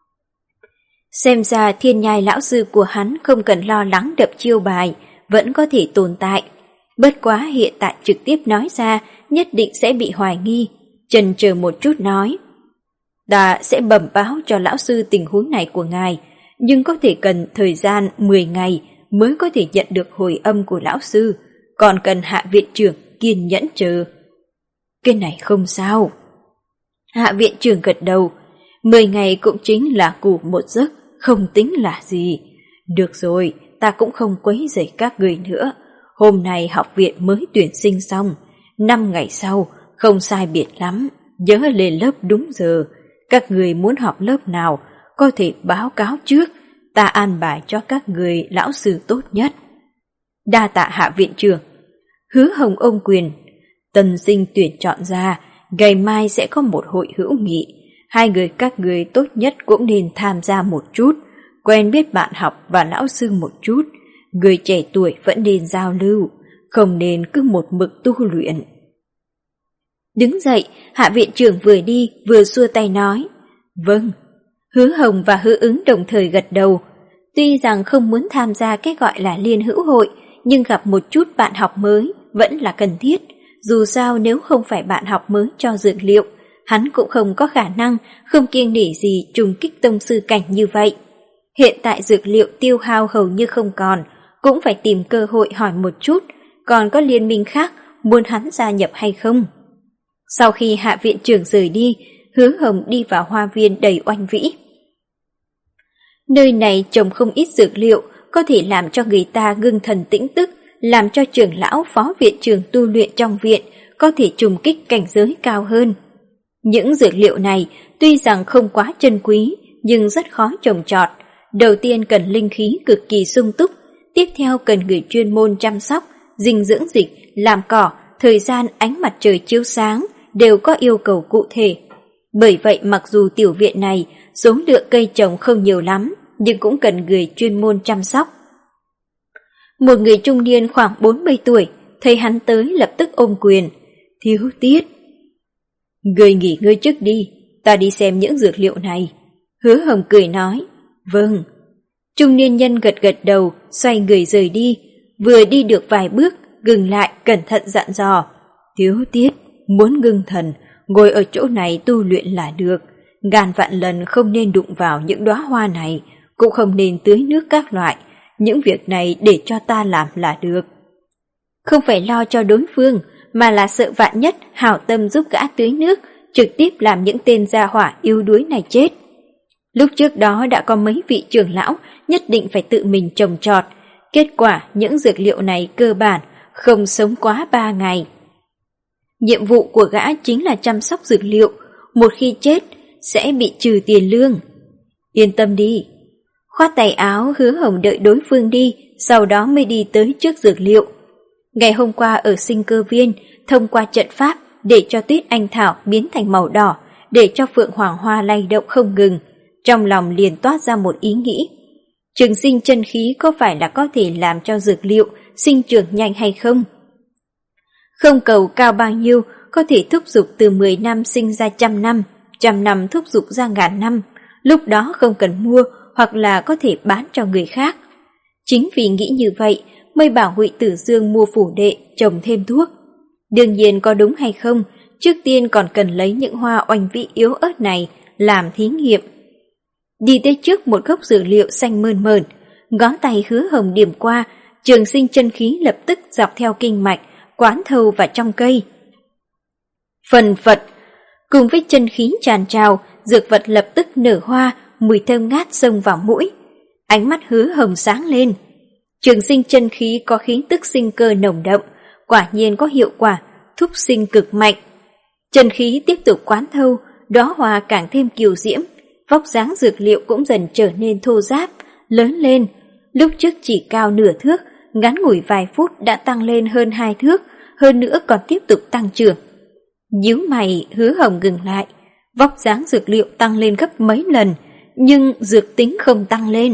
Xem ra thiên nhai lão sư của hắn không cần lo lắng đập chiêu bài, vẫn có thể tồn tại. Bất quá hiện tại trực tiếp nói ra nhất định sẽ bị hoài nghi. Chần chờ một chút nói, ta sẽ bẩm báo cho lão sư tình huống này của ngài, nhưng có thể cần thời gian mười ngày mới có thể nhận được hồi âm của lão sư, còn cần Hạ viện trưởng kiên nhẫn chờ. Cái này không sao. Hạ viện trưởng gật đầu, mười ngày cũng chính là ngủ một giấc, không tính là gì. Được rồi, ta cũng không quấy rầy các người nữa. Hôm nay học viện mới tuyển sinh xong, năm ngày sau, không sai biệt lắm, nhớ lên lớp đúng giờ. Các người muốn học lớp nào, có thể báo cáo trước, ta an bài cho các người lão sư tốt nhất. Đa tạ Hạ viện trưởng. Hứa Hồng ôm quyền. Tân sinh tuyển chọn ra, ngày mai sẽ có một hội hữu nghị. Hai người các người tốt nhất cũng nên tham gia một chút, quen biết bạn học và lão sư một chút. Người trẻ tuổi vẫn nên giao lưu, không nên cứ một mực tu luyện. Đứng dậy, Hạ viện trưởng vừa đi vừa xua tay nói, vâng. Hứa Hồng và Hứa Ứng đồng thời gật đầu. Tuy rằng không muốn tham gia cái gọi là liên hữu hội, nhưng gặp một chút bạn học mới vẫn là cần thiết. Dù sao nếu không phải bạn học mới cho dược liệu, hắn cũng không có khả năng không kiêng nể gì trùng kích tông sư cảnh như vậy. Hiện tại dược liệu tiêu hao hầu như không còn, cũng phải tìm cơ hội hỏi một chút, còn có liên minh khác muốn hắn gia nhập hay không. Sau khi Hạ viện trưởng rời đi, Hứa Hồng đi vào hoa viên đầy oanh vĩ. Nơi này trồng không ít dược liệu, có thể làm cho người ta ngưng thần tĩnh tức, làm cho trưởng lão phó viện trưởng tu luyện trong viện có thể trùng kích cảnh giới cao hơn. Những dược liệu này tuy rằng không quá chân quý, nhưng rất khó trồng trọt. Đầu tiên cần linh khí cực kỳ sung túc, tiếp theo cần người chuyên môn chăm sóc, dinh dưỡng dịch, làm cỏ, thời gian ánh mặt trời chiếu sáng đều có yêu cầu cụ thể. Bởi vậy mặc dù tiểu viện này số lượng cây trồng không nhiều lắm, nhưng cũng cần người chuyên môn chăm sóc. Một người trung niên khoảng bốn mươi tuổi, thấy hắn tới lập tức ôm quyền. Thiếu tiết. Người nghỉ ngơi trước đi, ta đi xem những dược liệu này. Hứa Hồng cười nói. Vâng. Trung niên nhân gật gật đầu, xoay người rời đi. Vừa đi được vài bước, dừng lại cẩn thận dặn dò. Thiếu tiết, muốn ngưng thần, ngồi ở chỗ này tu luyện là được. ngàn vạn lần không nên đụng vào những đóa hoa này, cũng không nên tưới nước các loại, những việc này để cho ta làm là được. Không phải lo cho đối phương, mà là sợ vạn nhất hảo tâm giúp gã tưới nước, trực tiếp làm những tên gia hỏa yếu đuối này chết. Lúc trước đó đã có mấy vị trưởng lão nhất định phải tự mình trồng trọt, kết quả những dược liệu này cơ bản không sống quá ba ngày. Nhiệm vụ của gã chính là chăm sóc dược liệu, một khi chết sẽ bị trừ tiền lương. Yên tâm đi. Khoát tay áo, Hứa Hồng đợi đối phương đi, sau đó mới đi tới trước dược liệu. Ngày hôm qua ở sinh cơ viên, thông qua trận pháp để cho tuyết anh thảo biến thành màu đỏ, để cho phượng hoàng hoa lay động không ngừng, trong lòng liền toát ra một ý nghĩ. Trường sinh chân khí có phải là có thể làm cho dược liệu sinh trưởng nhanh hay không? Không cầu cao bao nhiêu, có thể thúc giục từ mười năm sinh ra trăm năm, trăm năm thúc giục ra ngàn năm, lúc đó không cần mua hoặc là có thể bán cho người khác. Chính vì nghĩ như vậy mới bảo Ngụy Tử Dương mua phủ đệ trồng thêm thuốc. Đương nhiên có đúng hay không, trước tiên còn cần lấy những hoa oanh vị yếu ớt này làm thí nghiệm. Đi tới trước một gốc dược liệu xanh mơn mởn, ngón tay Hứa Hồng điểm qua, trường sinh chân khí lập tức dọc theo kinh mạch quán thâu vào trong cây. Phần phật, cùng với chân khí tràn trào, dược vật lập tức nở hoa, mùi thơm ngát xông vào mũi. Ánh mắt Hứa Hồng sáng lên. Trường sinh chân khí có khí tức sinh cơ nồng đậm, quả nhiên có hiệu quả, thúc sinh cực mạnh. Chân khí tiếp tục quán thâu, đóa hoa càng thêm kiều diễm, vóc dáng dược liệu cũng dần trở nên thô ráp, lớn lên. Lúc trước chỉ cao nửa thước, ngắn ngủi vài phút đã tăng lên hơn hai thước, hơn nữa còn tiếp tục tăng trưởng. Nhíu mày, Hứa Hồng ngừng lại, vóc dáng dược liệu tăng lên gấp mấy lần, nhưng dược tính không tăng lên.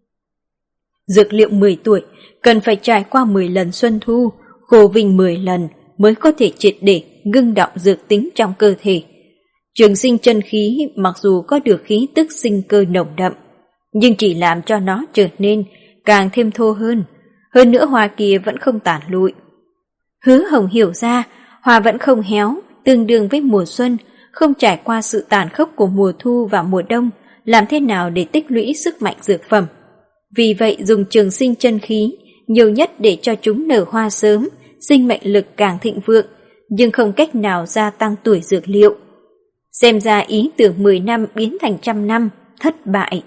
Dược liệu mười tuổi cần phải trải qua mười lần xuân thu, khô vinh mười lần mới có thể triệt để ngưng động dược tính trong cơ thể. Trường sinh chân khí mặc dù có được khí tức sinh cơ nồng đậm, nhưng chỉ làm cho nó trở nên càng thêm thô hơn. Hơn nữa hoa kia vẫn không tản lụi. Hứa Hồng hiểu ra, hoa vẫn không héo, tương đương với mùa xuân, không trải qua sự tàn khốc của mùa thu và mùa đông, làm thế nào để tích lũy sức mạnh dược phẩm. Vì vậy dùng trường sinh chân khí, nhiều nhất để cho chúng nở hoa sớm, sinh mệnh lực càng thịnh vượng, nhưng không cách nào gia tăng tuổi dược liệu. Xem ra ý tưởng mười năm biến thành trăm năm, thất bại.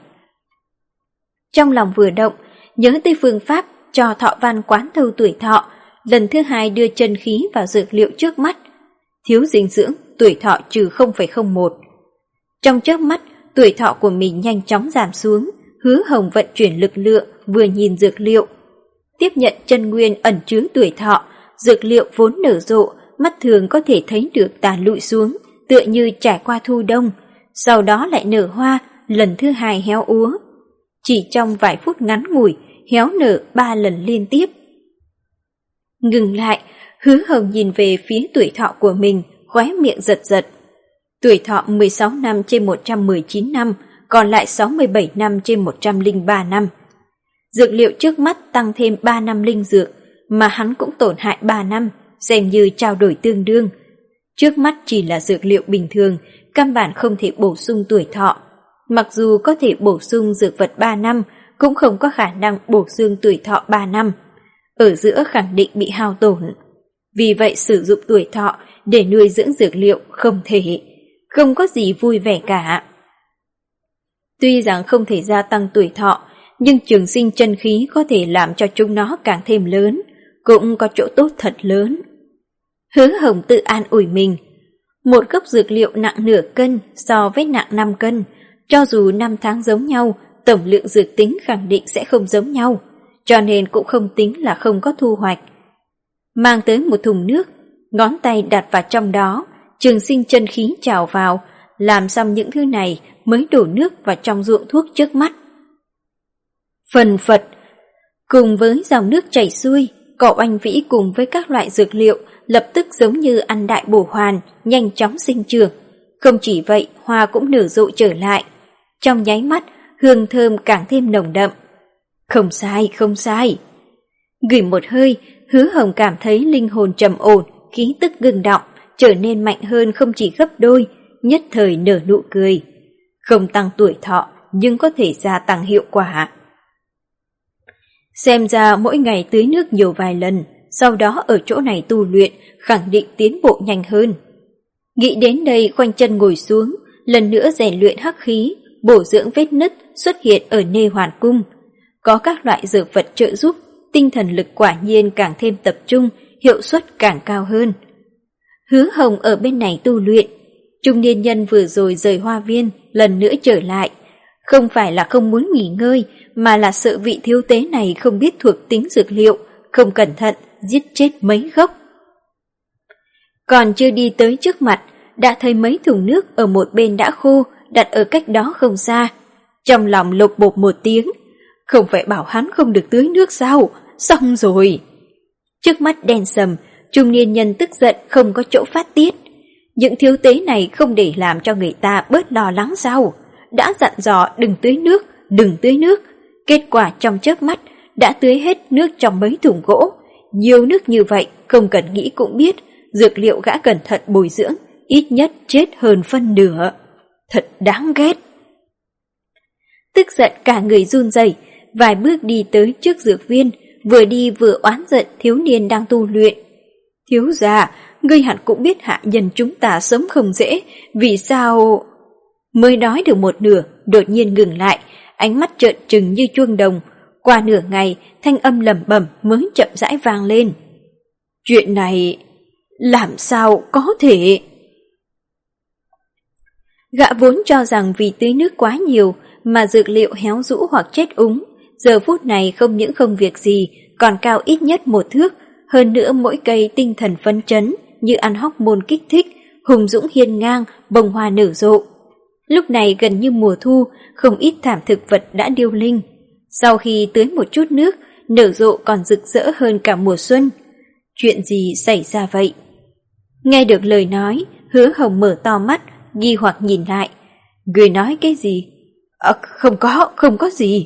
Trong lòng vừa động, nhớ tới phương pháp cho thọ văn quán thâu tuổi thọ, lần thứ hai đưa chân khí vào dược liệu trước mắt. Thiếu dinh dưỡng, tuổi thọ trừ không phẩy không một. Trong chớp mắt, tuổi thọ của mình nhanh chóng giảm xuống, Hứa Hồng vận chuyển lực lượng, vừa nhìn dược liệu. Tiếp nhận chân nguyên ẩn chứa tuổi thọ, dược liệu vốn nở rộ, mắt thường có thể thấy được tàn lụi xuống, tựa như trải qua thu đông, sau đó lại nở hoa, lần thứ hai héo úa. Chỉ trong vài phút ngắn ngủi, héo nở ba lần liên tiếp. Ngừng lại, Hứa Hồng nhìn về phía tuổi thọ của mình, khóe miệng giật giật. Tuổi thọ mười sáu năm trên một trăm mười chín năm, còn lại sáu mươi bảy năm trên một trăm lẻ ba năm. Dược liệu trước mắt tăng thêm ba năm linh dược, mà hắn cũng tổn hại ba năm, xem như trao đổi tương đương. Trước mắt chỉ là dược liệu bình thường, căn bản không thể bổ sung tuổi thọ. Mặc dù có thể bổ sung dược vật ba năm, cũng không có khả năng bổ sung tuổi thọ ba năm. Ở giữa khẳng định bị hao tổn. Vì vậy sử dụng tuổi thọ để nuôi dưỡng dược liệu không thể, không có gì vui vẻ cả. Tuy rằng không thể gia tăng tuổi thọ, nhưng trường sinh chân khí có thể làm cho chúng nó càng thêm lớn, cũng có chỗ tốt thật lớn. Hứa Hồng tự an ủi mình. Một gốc dược liệu nặng nửa cân so với nặng năm cân, cho dù năm tháng giống nhau, tổng lượng dược tính khẳng định sẽ không giống nhau, cho nên cũng không tính là không có thu hoạch. Mang tới một thùng nước, ngón tay đặt vào trong đó, trường sinh chân khí trào vào, làm xong những thứ này mới đổ nước vào trong ruộng thuốc trước mắt. Phần phật, cùng với dòng nước chảy xuôi, cỏ oanh vĩ cùng với các loại dược liệu lập tức giống như ăn đại bổ hoàn, nhanh chóng sinh trưởng. Không chỉ vậy, hoa cũng nở rộ trở lại. Trong nháy mắt, hương thơm càng thêm nồng đậm. Không sai, không sai. Gửi một hơi, Hứa Hồng cảm thấy linh hồn trầm ổn, khí tức ngưng động, trở nên mạnh hơn không chỉ gấp đôi, nhất thời nở nụ cười. không tăng tuổi thọ nhưng có thể gia tăng hiệu quả. Xem ra mỗi ngày tưới nước nhiều vài lần, sau đó ở chỗ này tu luyện khẳng định tiến bộ nhanh hơn. Nghĩ đến đây khoanh chân ngồi xuống, lần nữa rèn luyện hắc khí, bổ dưỡng vết nứt xuất hiện ở nê hoàn cung. Có các loại dược vật trợ giúp, tinh thần lực quả nhiên càng thêm tập trung, hiệu suất càng cao hơn. Hứa Hồng ở bên này tu luyện, trung niên nhân vừa rồi rời hoa viên, lần nữa trở lại. Không phải là không muốn nghỉ ngơi, mà là sợ vị thiếu tế này không biết thuộc tính dược liệu, không cẩn thận, giết chết mấy gốc. Còn chưa đi tới trước mặt, đã thấy mấy thùng nước ở một bên đã khô, đặt ở cách đó không xa. Trong lòng lộc bột một tiếng, không phải bảo hắn không được tưới nước sao, xong rồi. Trước mắt đen sầm, trung niên nhân tức giận không có chỗ phát tiết. Những thiếu tế này không để làm cho người ta bớt lo lắng sao? Đã dặn dò đừng tưới nước, đừng tưới nước. Kết quả trong chớp mắt đã tưới hết nước trong mấy thùng gỗ. Nhiều nước như vậy không cần nghĩ cũng biết, dược liệu gã cẩn thận bồi dưỡng, ít nhất chết hơn phân nửa. Thật đáng ghét. Tức giận cả người run rẩy, vài bước đi tới trước dược viên, vừa đi vừa oán giận thiếu niên đang tu luyện. Thiếu gia, ngươi hẳn cũng biết hạ nhân chúng ta sống không dễ, vì sao... Mới nói được một nửa, đột nhiên ngừng lại, ánh mắt trợn trừng như chuông đồng. Qua nửa ngày, thanh âm lẩm bẩm mới chậm rãi vang lên. Chuyện này... làm sao có thể... Gã vốn cho rằng vì tưới nước quá nhiều mà dược liệu héo rũ hoặc chết úng, giờ phút này không những không việc gì, còn cao ít nhất một thước, hơn nữa mỗi cây tinh thần phấn chấn như ăn hormone kích thích, hùng dũng hiên ngang, bông hoa nở rộ. Lúc này gần như mùa thu, không ít thảm thực vật đã điêu linh. Sau khi tưới một chút nước, nở rộ còn rực rỡ hơn cả mùa xuân. Chuyện gì xảy ra vậy? Nghe được lời nói, Hứa Hồng mở to mắt, nghi hoặc nhìn lại. Người nói cái gì? À, không có, không có gì.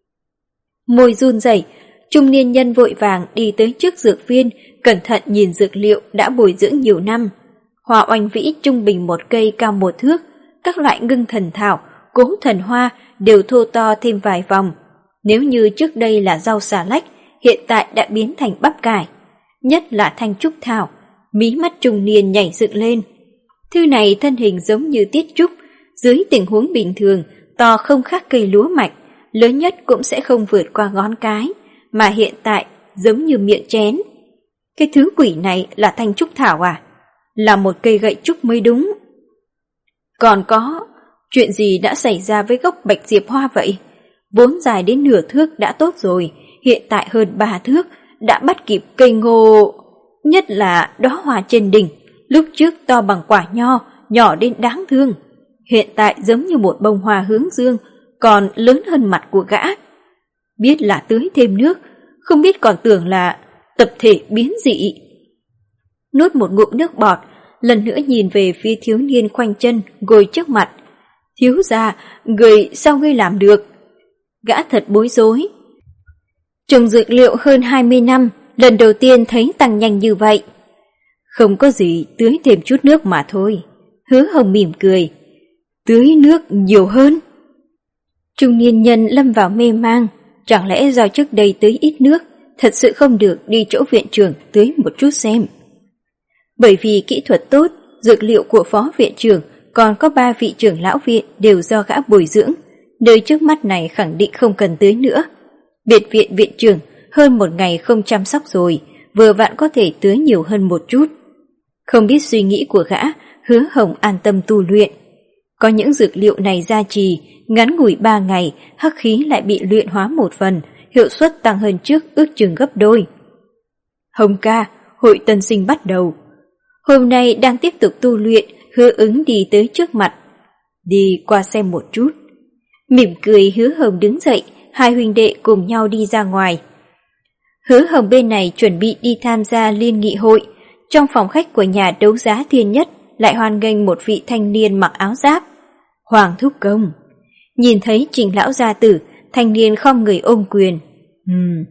Môi run rẩy, trung niên nhân vội vàng đi tới trước dược viên, cẩn thận nhìn dược liệu đã bồi dưỡng nhiều năm. Hoa oanh vĩ trung bình một cây cao một thước, các loại ngưng thần thảo, cố thần hoa đều thô to thêm vài vòng. Nếu như trước đây là rau xà lách, hiện tại đã biến thành bắp cải. Nhất là thanh trúc thảo, mí mắt trung niên nhảy dựng lên. Thư này thân hình giống như tiết trúc, dưới tình huống bình thường, to không khác cây lúa mạch, lớn nhất cũng sẽ không vượt qua ngón cái, mà hiện tại giống như miệng chén. Cái thứ quỷ này là thanh trúc thảo à? Là một cây gậy trúc mới đúng. Còn có, chuyện gì đã xảy ra với gốc bạch diệp hoa vậy? Vốn dài đến nửa thước đã tốt rồi, hiện tại hơn ba thước, đã bắt kịp cây ngô. Nhất là đóa hoa trên đỉnh, lúc trước to bằng quả nho, nhỏ đến đáng thương. Hiện tại giống như một bông hoa hướng dương, còn lớn hơn mặt của gã. Biết là tưới thêm nước, không biết còn tưởng là tập thể biến dị. Nuốt một ngụm nước bọt, lần nữa nhìn về phía thiếu niên khoanh chân ngồi trước mặt. Thiếu gia, người sao ngươi làm được? Gã thật bối rối. Trồng dược liệu hơn hai mươi năm, lần đầu tiên thấy tăng nhanh như vậy. Không có gì, tưới thêm chút nước mà thôi. Hứa Hồng mỉm cười. Tưới nước nhiều hơn? Trung niên nhân lâm vào mê mang. Chẳng lẽ do trước đây tưới ít nước, thật sự không được đi chỗ viện trưởng tưới một chút xem. Bởi vì kỹ thuật tốt, dược liệu của phó viện trưởng còn có ba vị trưởng lão viện đều do gã bồi dưỡng, nơi trước mắt này khẳng định không cần tưới nữa. Biệt viện viện trưởng hơn một ngày không chăm sóc rồi, vừa vặn có thể tưới nhiều hơn một chút. Không biết suy nghĩ của gã, Hứa Hồng an tâm tu luyện. Có những dược liệu này gia trì, ngắn ngủi ba ngày, hắc khí lại bị luyện hóa một phần, hiệu suất tăng hơn trước ước chừng gấp đôi. Hồng ca, hội tân sinh bắt đầu. Hôm nay đang tiếp tục tu luyện, Hứa Ứng đi tới trước mặt. Đi qua xem một chút. Mỉm cười Hứa Hồng đứng dậy, hai huynh đệ cùng nhau đi ra ngoài. Hứa Hồng bên này chuẩn bị đi tham gia liên nghị hội. Trong phòng khách của nhà đấu giá Thiên Nhất lại hoan nghênh một vị thanh niên mặc áo giáp. Hoàng thúc công. Nhìn thấy Trình lão gia tử, thanh niên khom người ôm quyền. Ừm.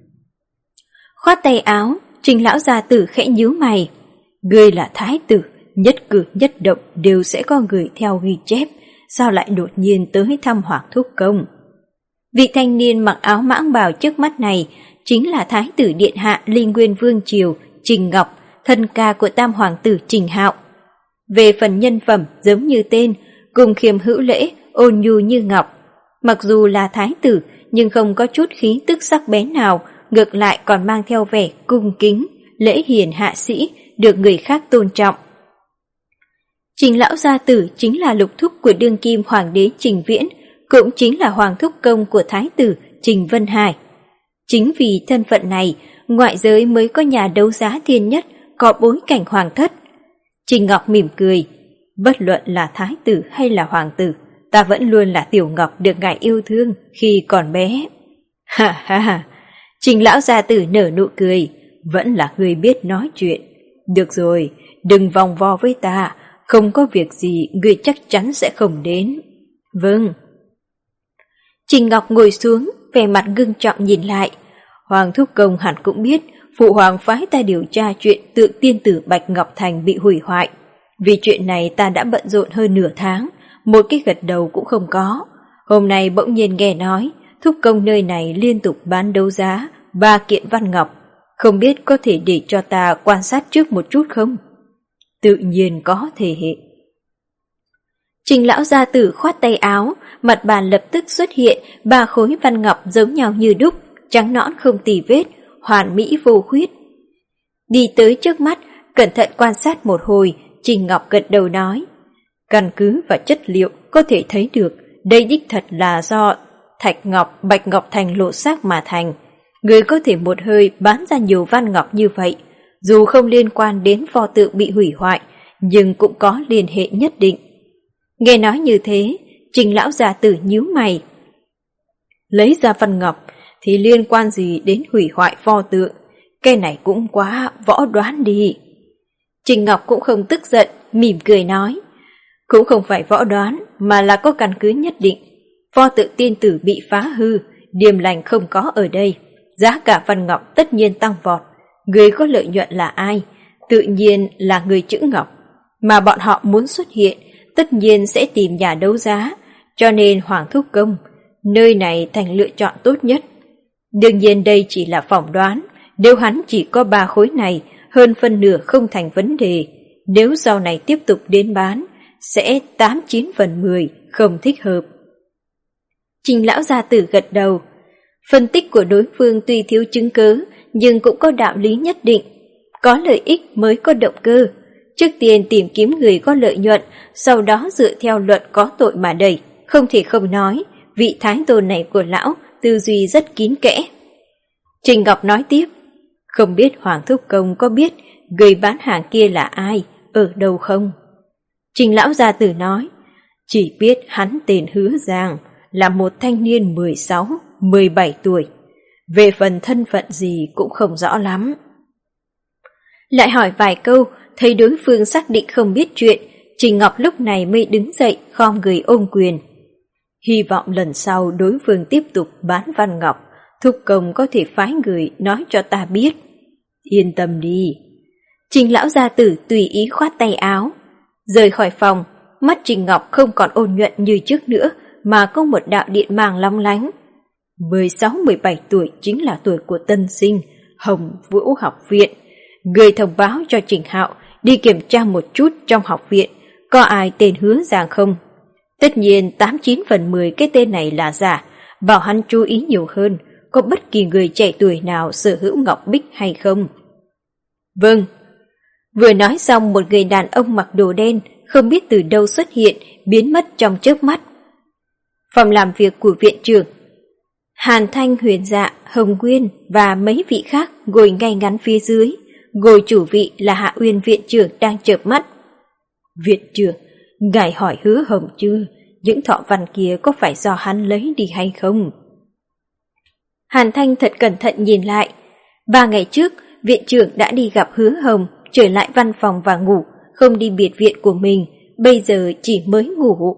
Khoát tay áo, Trình lão gia tử khẽ nhíu mày. Ngươi là thái tử, nhất cử nhất động đều sẽ có người theo ghi chép, sao lại đột nhiên tới thăm Hoàng Thúc Công? Vị thanh niên mặc áo mãng bào trước mắt này chính là Thái tử Điện Hạ Linh Nguyên Vương Triều Trình Ngọc, thân ca của Tam Hoàng tử Trình Hạo. Về phần nhân phẩm giống như tên, cùng khiêm hữu lễ, ôn nhu như ngọc. Mặc dù là thái tử nhưng không có chút khí tức sắc bén nào, ngược lại còn mang theo vẻ cung kính, lễ hiền hạ sĩ, được người khác tôn trọng. Trình lão gia tử chính là lục thúc của đương kim hoàng đế Trình Viễn, cũng chính là hoàng thúc công của thái tử Trình Vân Hải. Chính vì thân phận này, ngoại giới mới có nhà đấu giá thiên nhất, có bối cảnh hoàng thất. Trình Ngọc mỉm cười, bất luận là thái tử hay là hoàng tử, ta vẫn luôn là Tiểu Ngọc được ngài yêu thương khi còn bé. Ha ha ha, Trình lão gia tử nở nụ cười, vẫn là người biết nói chuyện. Được rồi, đừng vòng vo với ta, không có việc gì người chắc chắn sẽ không đến. Vâng. Trình Ngọc ngồi xuống, vẻ mặt ngưng trọng nhìn lại. Hoàng thúc công hẳn cũng biết, phụ hoàng phái ta điều tra chuyện tượng tiên tử Bạch Ngọc Thành bị hủy hoại. Vì chuyện này ta đã bận rộn hơn nửa tháng, một cái gật đầu cũng không có. Hôm nay bỗng nhiên nghe nói, thúc công nơi này liên tục bán đấu giá ba kiện văn ngọc. Không biết có thể để cho ta quan sát trước một chút không? Tự nhiên có thể hệ. Trình lão gia tử khoát tay áo, mặt bàn lập tức xuất hiện ba khối văn ngọc giống nhau như đúc, trắng nõn không tì vết, hoàn mỹ vô khuyết. Đi tới trước mắt, cẩn thận quan sát một hồi, Trình Ngọc gật đầu nói, căn cứ vào chất liệu có thể thấy được đây đích thật là do thạch ngọc Bạch Ngọc Thành lộ xác mà thành. Người có thể một hơi bán ra nhiều văn ngọc như vậy, dù không liên quan đến pho tượng bị hủy hoại, nhưng cũng có liên hệ nhất định. Nghe nói như thế, Trình lão gia tử nhíu mày. Lấy ra văn ngọc thì liên quan gì đến hủy hoại pho tượng? Cái này cũng quá võ đoán đi. Trình Ngọc cũng không tức giận, mỉm cười nói, cũng không phải võ đoán mà là có căn cứ nhất định. Pho tượng tiên tử bị phá hư, điềm lành không có ở đây, giá cả văn ngọc tất nhiên tăng vọt. Người có lợi nhuận là ai? Tự nhiên là người chữ ngọc. Mà bọn họ muốn xuất hiện, tất nhiên sẽ tìm nhà đấu giá, cho nên Hoàng thúc công, nơi này thành lựa chọn tốt nhất. Đương nhiên đây chỉ là phỏng đoán, nếu hắn chỉ có ba khối này, hơn phân nửa không thành vấn đề. Nếu sau này tiếp tục đến bán, sẽ tám chín phần mười không thích hợp. Trình lão gia tử gật đầu. Phân tích của đối phương tuy thiếu chứng cớ, nhưng cũng có đạo lý nhất định. Có lợi ích mới có động cơ. Trước tiên tìm kiếm người có lợi nhuận, sau đó dựa theo luật có tội mà đẩy. Không thể không nói, vị thái tôn này của lão tư duy rất kín kẽ. Trình Ngọc nói tiếp, không biết Hoàng thúc công có biết người bán hàng kia là ai, ở đâu không? Trình lão gia tử nói, chỉ biết hắn tên Hứa Giang, là một thanh niên mười sáu, mười bảy tuổi. Về phần thân phận gì cũng không rõ lắm. Lại hỏi vài câu, thấy đối phương xác định không biết chuyện, Trình Ngọc lúc này mới đứng dậy khom người ôm quyền. Hy vọng lần sau đối phương tiếp tục bán văn ngọc, thúc công có thể phái người nói cho ta biết. Yên tâm đi. Trình lão gia tử tùy ý khoát tay áo. Rời khỏi phòng, mắt Trình Ngọc không còn ôn nhuận như trước nữa, mà có một đạo điện mang long lánh. mười sáu mười bảy tuổi chính là tuổi của tân sinh, Hồng Vũ học viện. Người thông báo cho Trình Hạo đi kiểm tra một chút trong học viện, có ai tên Hứa Giang không? Tất nhiên tám chín phần mười cái tên này là giả, bảo hắn chú ý nhiều hơn, có bất kỳ người trẻ tuổi nào sở hữu ngọc bích hay không? Vâng. Vừa nói xong, một người đàn ông mặc đồ đen, không biết từ đâu xuất hiện, biến mất trong chớp mắt. Phòng làm việc của viện trưởng. Hàn Thanh, Huyền Dạ, Hồng Nguyên và mấy vị khác ngồi ngay ngắn phía dưới. Ngồi chủ vị là Hạ Uyên viện trưởng đang chợp mắt. Viện trưởng, ngài hỏi Hứa Hồng chưa? Những thọ văn kia có phải do hắn lấy đi hay không? Hàn Thanh thật cẩn thận nhìn lại. Ba ngày trước, viện trưởng đã đi gặp Hứa Hồng, trở lại văn phòng và ngủ, không đi biệt viện của mình, bây giờ chỉ mới ngủ.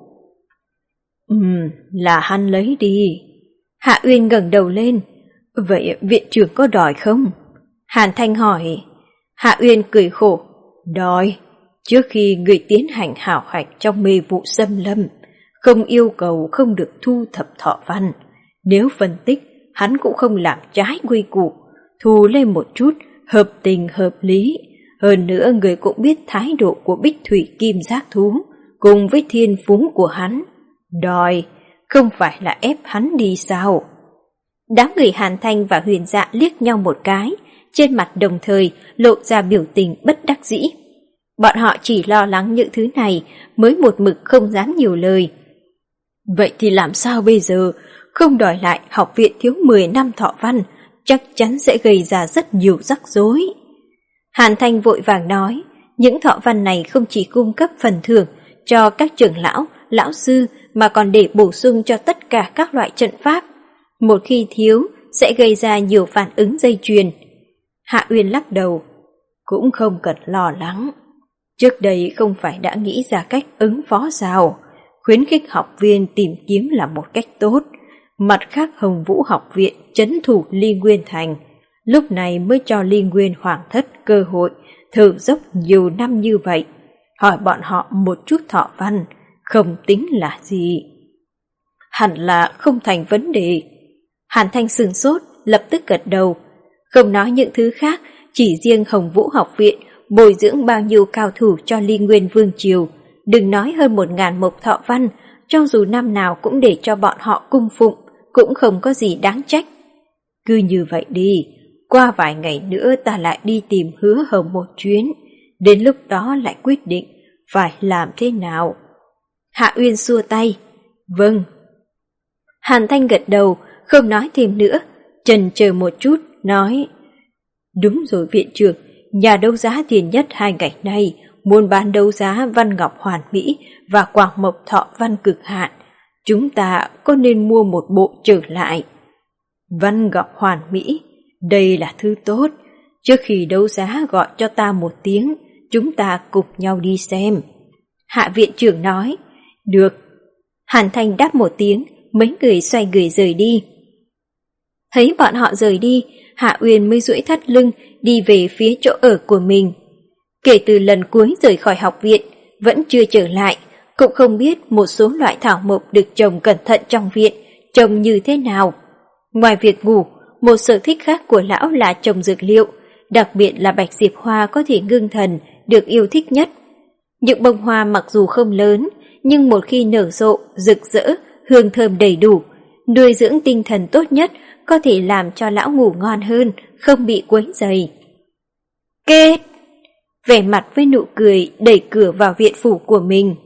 Ừm, là hắn lấy đi. Hạ Uyên ngẩng đầu lên. Vậy viện trưởng có đòi không? Hàn Thanh hỏi. Hạ Uyên cười khổ. Đòi. Trước khi người tiến hành hảo hạch trong mê vụ xâm lâm, không yêu cầu không được thu thập thọ văn. Nếu phân tích, hắn cũng không làm trái quy củ, thu lên một chút, hợp tình hợp lý. Hơn nữa người cũng biết thái độ của Bích Thủy Kim Giác Thú, cùng với thiên phú của hắn. Đòi, không phải là ép hắn đi sao? Đám người Hàn Thanh và Huyền Dạ liếc nhau một cái, trên mặt đồng thời lộ ra biểu tình bất đắc dĩ. Bọn họ chỉ lo lắng những thứ này, mới một mực không dám nhiều lời. Vậy thì làm sao bây giờ? Không đòi lại học viện thiếu mười năm thọ văn, chắc chắn sẽ gây ra rất nhiều rắc rối. Hàn Thanh vội vàng nói, những thọ văn này không chỉ cung cấp phần thưởng cho các trưởng lão, lão sư, mà còn để bổ sung cho tất cả các loại trận pháp. Một khi thiếu, sẽ gây ra nhiều phản ứng dây chuyền. Hạ Uyên lắc đầu, cũng không cần lo lắng. Trước đây không phải đã nghĩ ra cách ứng phó sao? Khuyến khích học viên tìm kiếm là một cách tốt. Mặt khác Hồng Vũ học viện trấn thủ Ly Nguyên Thành, lúc này mới cho Ly Nguyên Hoàng thất cơ hội thử dốc nhiều năm như vậy. Hỏi bọn họ một chút thọ văn, không tính là gì. Hẳn là không thành vấn đề. Hàn Thanh sửng sốt, lập tức gật đầu. Không nói những thứ khác, chỉ riêng Hồng Vũ học viện bồi dưỡng bao nhiêu cao thủ cho Ly Nguyên Vương Triều. Đừng nói hơn một ngàn mộc thọ văn, cho dù năm nào cũng để cho bọn họ cung phụng, cũng không có gì đáng trách. Cứ như vậy đi, qua vài ngày nữa ta lại đi tìm Hứa Hồng một chuyến, đến lúc đó lại quyết định phải làm thế nào. Hạ Uyên xua tay, vâng. Hàn Thanh gật đầu, không nói thêm nữa, chần chờ một chút, nói, đúng rồi viện trưởng, nhà đấu giá tiền nhất hai ngày nay muốn bán đấu giá Văn Ngọc Hoàn Mỹ và Quảng Mộc Thọ Văn Cực Hạn. Chúng ta có nên mua một bộ trở lại? Văn Ngọc Hoàn Mỹ, đây là thứ tốt. Trước khi đấu giá gọi cho ta một tiếng, chúng ta cùng nhau đi xem. Hạ viện trưởng nói, được. Hàn Thanh đáp một tiếng, mấy người xoay người rời đi. Thấy bọn họ rời đi, Hạ Uyên mới duỗi thắt lưng đi về phía chỗ ở của mình. Kể từ lần cuối rời khỏi học viện, vẫn chưa trở lại, cũng không biết một số loại thảo mộc được trồng cẩn thận trong viện, trồng như thế nào. Ngoài việc ngủ, một sở thích khác của lão là trồng dược liệu, đặc biệt là bạch diệp hoa có thể ngưng thần, được yêu thích nhất. Những bông hoa mặc dù không lớn, nhưng một khi nở rộ, rực rỡ, hương thơm đầy đủ, nuôi dưỡng tinh thần tốt nhất, có thể làm cho lão ngủ ngon hơn, không bị quấy rầy. Kết! Vẻ mặt với nụ cười đẩy cửa vào viện phủ của mình.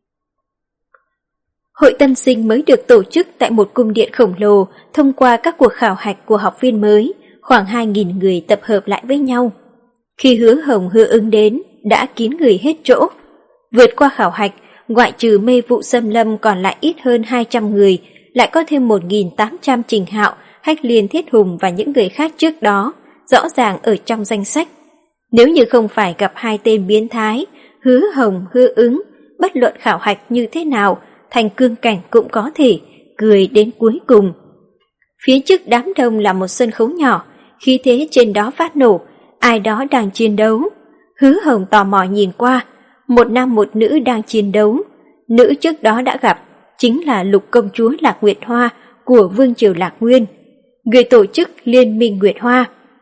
Hội tân sinh mới được tổ chức tại một cung điện khổng lồ, thông qua các cuộc khảo hạch của học viên mới, khoảng hai nghìn người tập hợp lại với nhau. Khi Hứa Hồng Hứa Ứng đến, đã kín người hết chỗ. Vượt qua khảo hạch, ngoại trừ Mê Vụ Xâm Lâm còn lại ít hơn hai trăm người, lại có thêm một nghìn tám trăm Trình Hạo, Hách Liên Thiết Hùng và những người khác trước đó, rõ ràng ở trong danh sách. Nếu như không phải gặp hai tên biến thái, Hứa Hồng, Hứa Ứng, bất luận khảo hạch như thế nào, thành cương cảnh cũng có thể cười đến cuối cùng. Phía trước đám đông là một sân khấu nhỏ, khí thế trên đó phát nổ, ai đó đang chiến đấu. Hứa Hồng tò mò nhìn qua, một nam một nữ đang chiến đấu. Nữ trước đó đã gặp, chính là Lục công chúa Lạc Nguyệt Hoa của Vương triều Lạc Nguyên, người tổ chức Liên minh Nguyệt Hoa.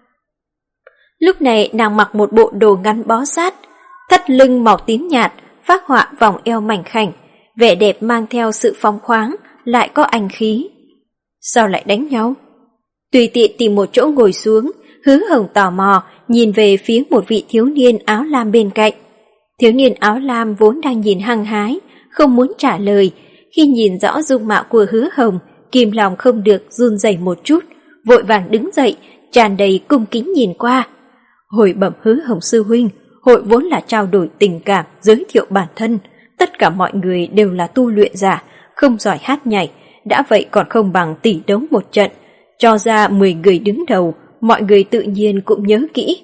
Lúc này nàng mặc một bộ đồ ngắn bó sát, thắt lưng màu tím nhạt, phác họa vòng eo mảnh khảnh, vẻ đẹp mang theo sự phóng khoáng, lại có anh khí. Sao lại đánh nhau? Tùy tiện tìm một chỗ ngồi xuống, Hứa Hồng tò mò nhìn về phía một vị thiếu niên áo lam bên cạnh. Thiếu niên áo lam vốn đang nhìn hăng hái, không muốn trả lời. Khi nhìn rõ dung mạo của Hứa Hồng, kìm lòng không được run rẩy một chút, vội vàng đứng dậy, tràn đầy cung kính nhìn qua. Hồi bẩm Hứa Hồng sư huynh, hội vốn là trao đổi tình cảm, giới thiệu bản thân. Tất cả mọi người đều là tu luyện giả, không giỏi hát nhảy, đã vậy còn không bằng tỷ đấu một trận. Cho ra mười người đứng đầu, mọi người tự nhiên cũng nhớ kỹ.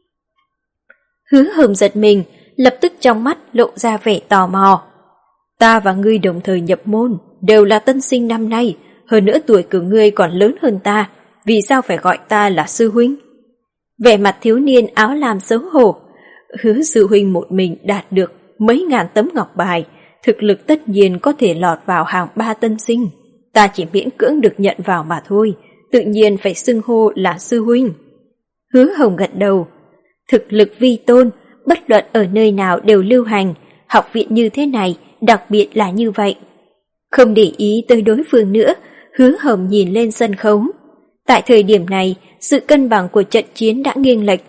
Hứa Hồng giật mình, lập tức trong mắt lộ ra vẻ tò mò. Ta và ngươi đồng thời nhập môn, đều là tân sinh năm nay, hơn nữa tuổi của ngươi còn lớn hơn ta, vì sao phải gọi ta là sư huynh? Vẻ mặt thiếu niên áo lam xấu hổ. Hứa sư huynh một mình đạt được mấy ngàn tấm ngọc bài, thực lực tất nhiên có thể lọt vào hàng ba tân sinh. Ta chỉ miễn cưỡng được nhận vào mà thôi, tự nhiên phải xưng hô là sư huynh. Hứa Hồng gật đầu. Thực lực vi tôn, bất luận ở nơi nào đều lưu hành, học viện như thế này, đặc biệt là như vậy. Không để ý tới đối phương nữa, Hứa Hồng nhìn lên sân khấu. Tại thời điểm này, sự cân bằng của trận chiến đã nghiêng lệch.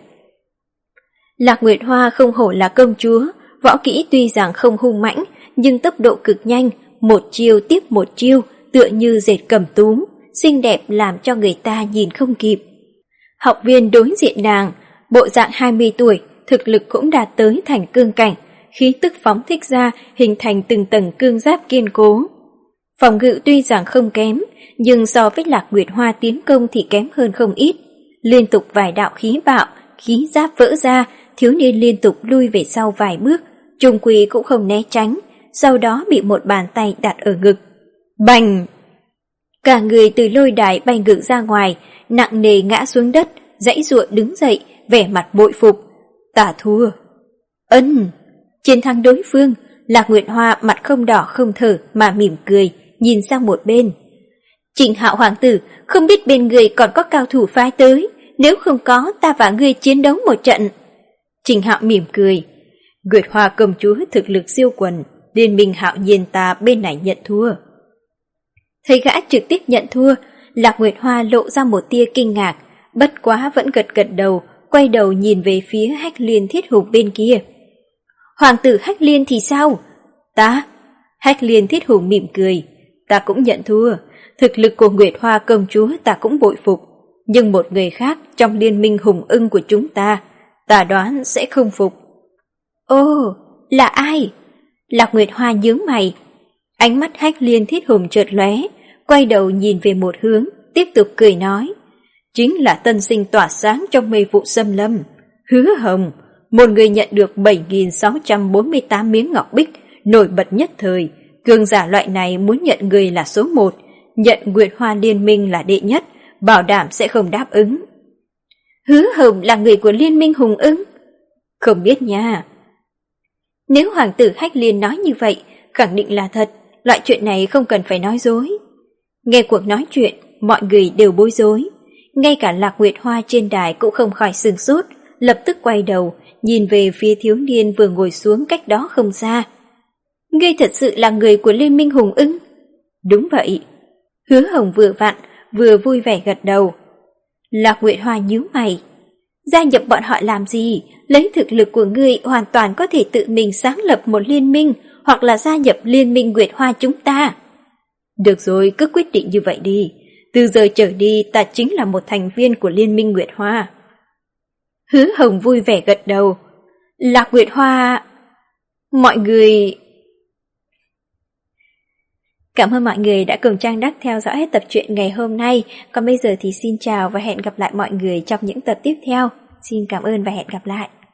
Lạc Nguyệt Hoa không hổ là công chúa, võ kỹ tuy rằng không hung mãnh, nhưng tốc độ cực nhanh, một chiêu tiếp một chiêu, tựa như dệt cầm tú, xinh đẹp làm cho người ta nhìn không kịp. Học viên đối diện nàng, bộ dạng hai mươi tuổi, thực lực cũng đạt tới thành cương cảnh, khí tức phóng thích ra hình thành từng tầng cương giáp kiên cố. Phòng ngự tuy rằng không kém, nhưng so với Lạc Nguyệt Hoa tiến công thì kém hơn không ít. Liên tục vài đạo khí bạo, khí giáp vỡ ra, thiếu niên liên tục lui về sau vài bước, chung quy cũng không né tránh, sau đó bị một bàn tay đặt ở ngực. Bành! Cả người từ lôi đài bay ngược ra ngoài, nặng nề ngã xuống đất, giãy giụa đứng dậy, vẻ mặt bội phục. Ta thua. Ân! Chiến thắng đối phương, Lạc Nguyệt Hoa mặt không đỏ không thở mà mỉm cười, nhìn sang một bên. Trịnh Hạo hoàng tử, không biết bên người còn có cao thủ phái tới, nếu không có ta và ngươi chiến đấu một trận. Trịnh Hạo mỉm cười. Nguyệt Hoa công chúa thực lực siêu quần, Liên minh Hạo nhiên ta bên này nhận thua. Thấy gã trực tiếp nhận thua, Lạc Nguyệt Hoa lộ ra một tia kinh ngạc, bất quá vẫn gật gật đầu, quay đầu nhìn về phía Hách Liên Thiết Hùng bên kia. Hoàng tử Hách Liên thì sao? Ta? Hách Liên Thiết Hùng mỉm cười. Ta cũng nhận thua, thực lực của Nguyệt Hoa công chúa ta cũng bội phục, nhưng một người khác trong liên minh hùng ưng của chúng ta, ta đoán sẽ không phục. Ồ, là ai? Lạc Nguyệt Hoa nhướng mày. Ánh mắt Hách Liên Thiết Hùng chợt lóe, quay đầu nhìn về một hướng, tiếp tục cười nói. Chính là tân sinh tỏa sáng trong mê vụ xâm lâm, Hứa Hồng, một người nhận được bảy nghìn sáu trăm bốn mươi tám miếng ngọc bích, nổi bật nhất thời. Cường giả loại này muốn nhận người là số một, nhận Nguyệt Hoa liên minh là đệ nhất, bảo đảm sẽ không đáp ứng. Hứa Hồng là người của liên minh hùng ưng? Không biết nha. Nếu hoàng tử Hách Liên nói như vậy, khẳng định là thật, loại chuyện này không cần phải nói dối. Nghe cuộc nói chuyện, mọi người đều bối rối. Ngay cả Lạc Nguyệt Hoa trên đài cũng không khỏi sửng sốt, lập tức quay đầu, nhìn về phía thiếu niên vừa ngồi xuống cách đó không xa. Ngươi thật sự là người của liên minh hùng ưng? Đúng vậy. Hứa Hồng vừa vặn, vừa vui vẻ gật đầu. Lạc Nguyệt Hoa nhíu mày. Gia nhập bọn họ làm gì? Lấy thực lực của ngươi hoàn toàn có thể tự mình sáng lập một liên minh, hoặc là gia nhập liên minh Nguyệt Hoa chúng ta. Được rồi, cứ quyết định như vậy đi. Từ giờ trở đi ta chính là một thành viên của liên minh Nguyệt Hoa. Hứa Hồng vui vẻ gật đầu. Lạc Nguyệt Hoa... Mọi người... Cảm ơn mọi người đã cùng Trang Đắc theo dõi hết tập truyện ngày hôm nay. Còn bây giờ thì xin chào và hẹn gặp lại mọi người trong những tập tiếp theo. Xin cảm ơn và hẹn gặp lại.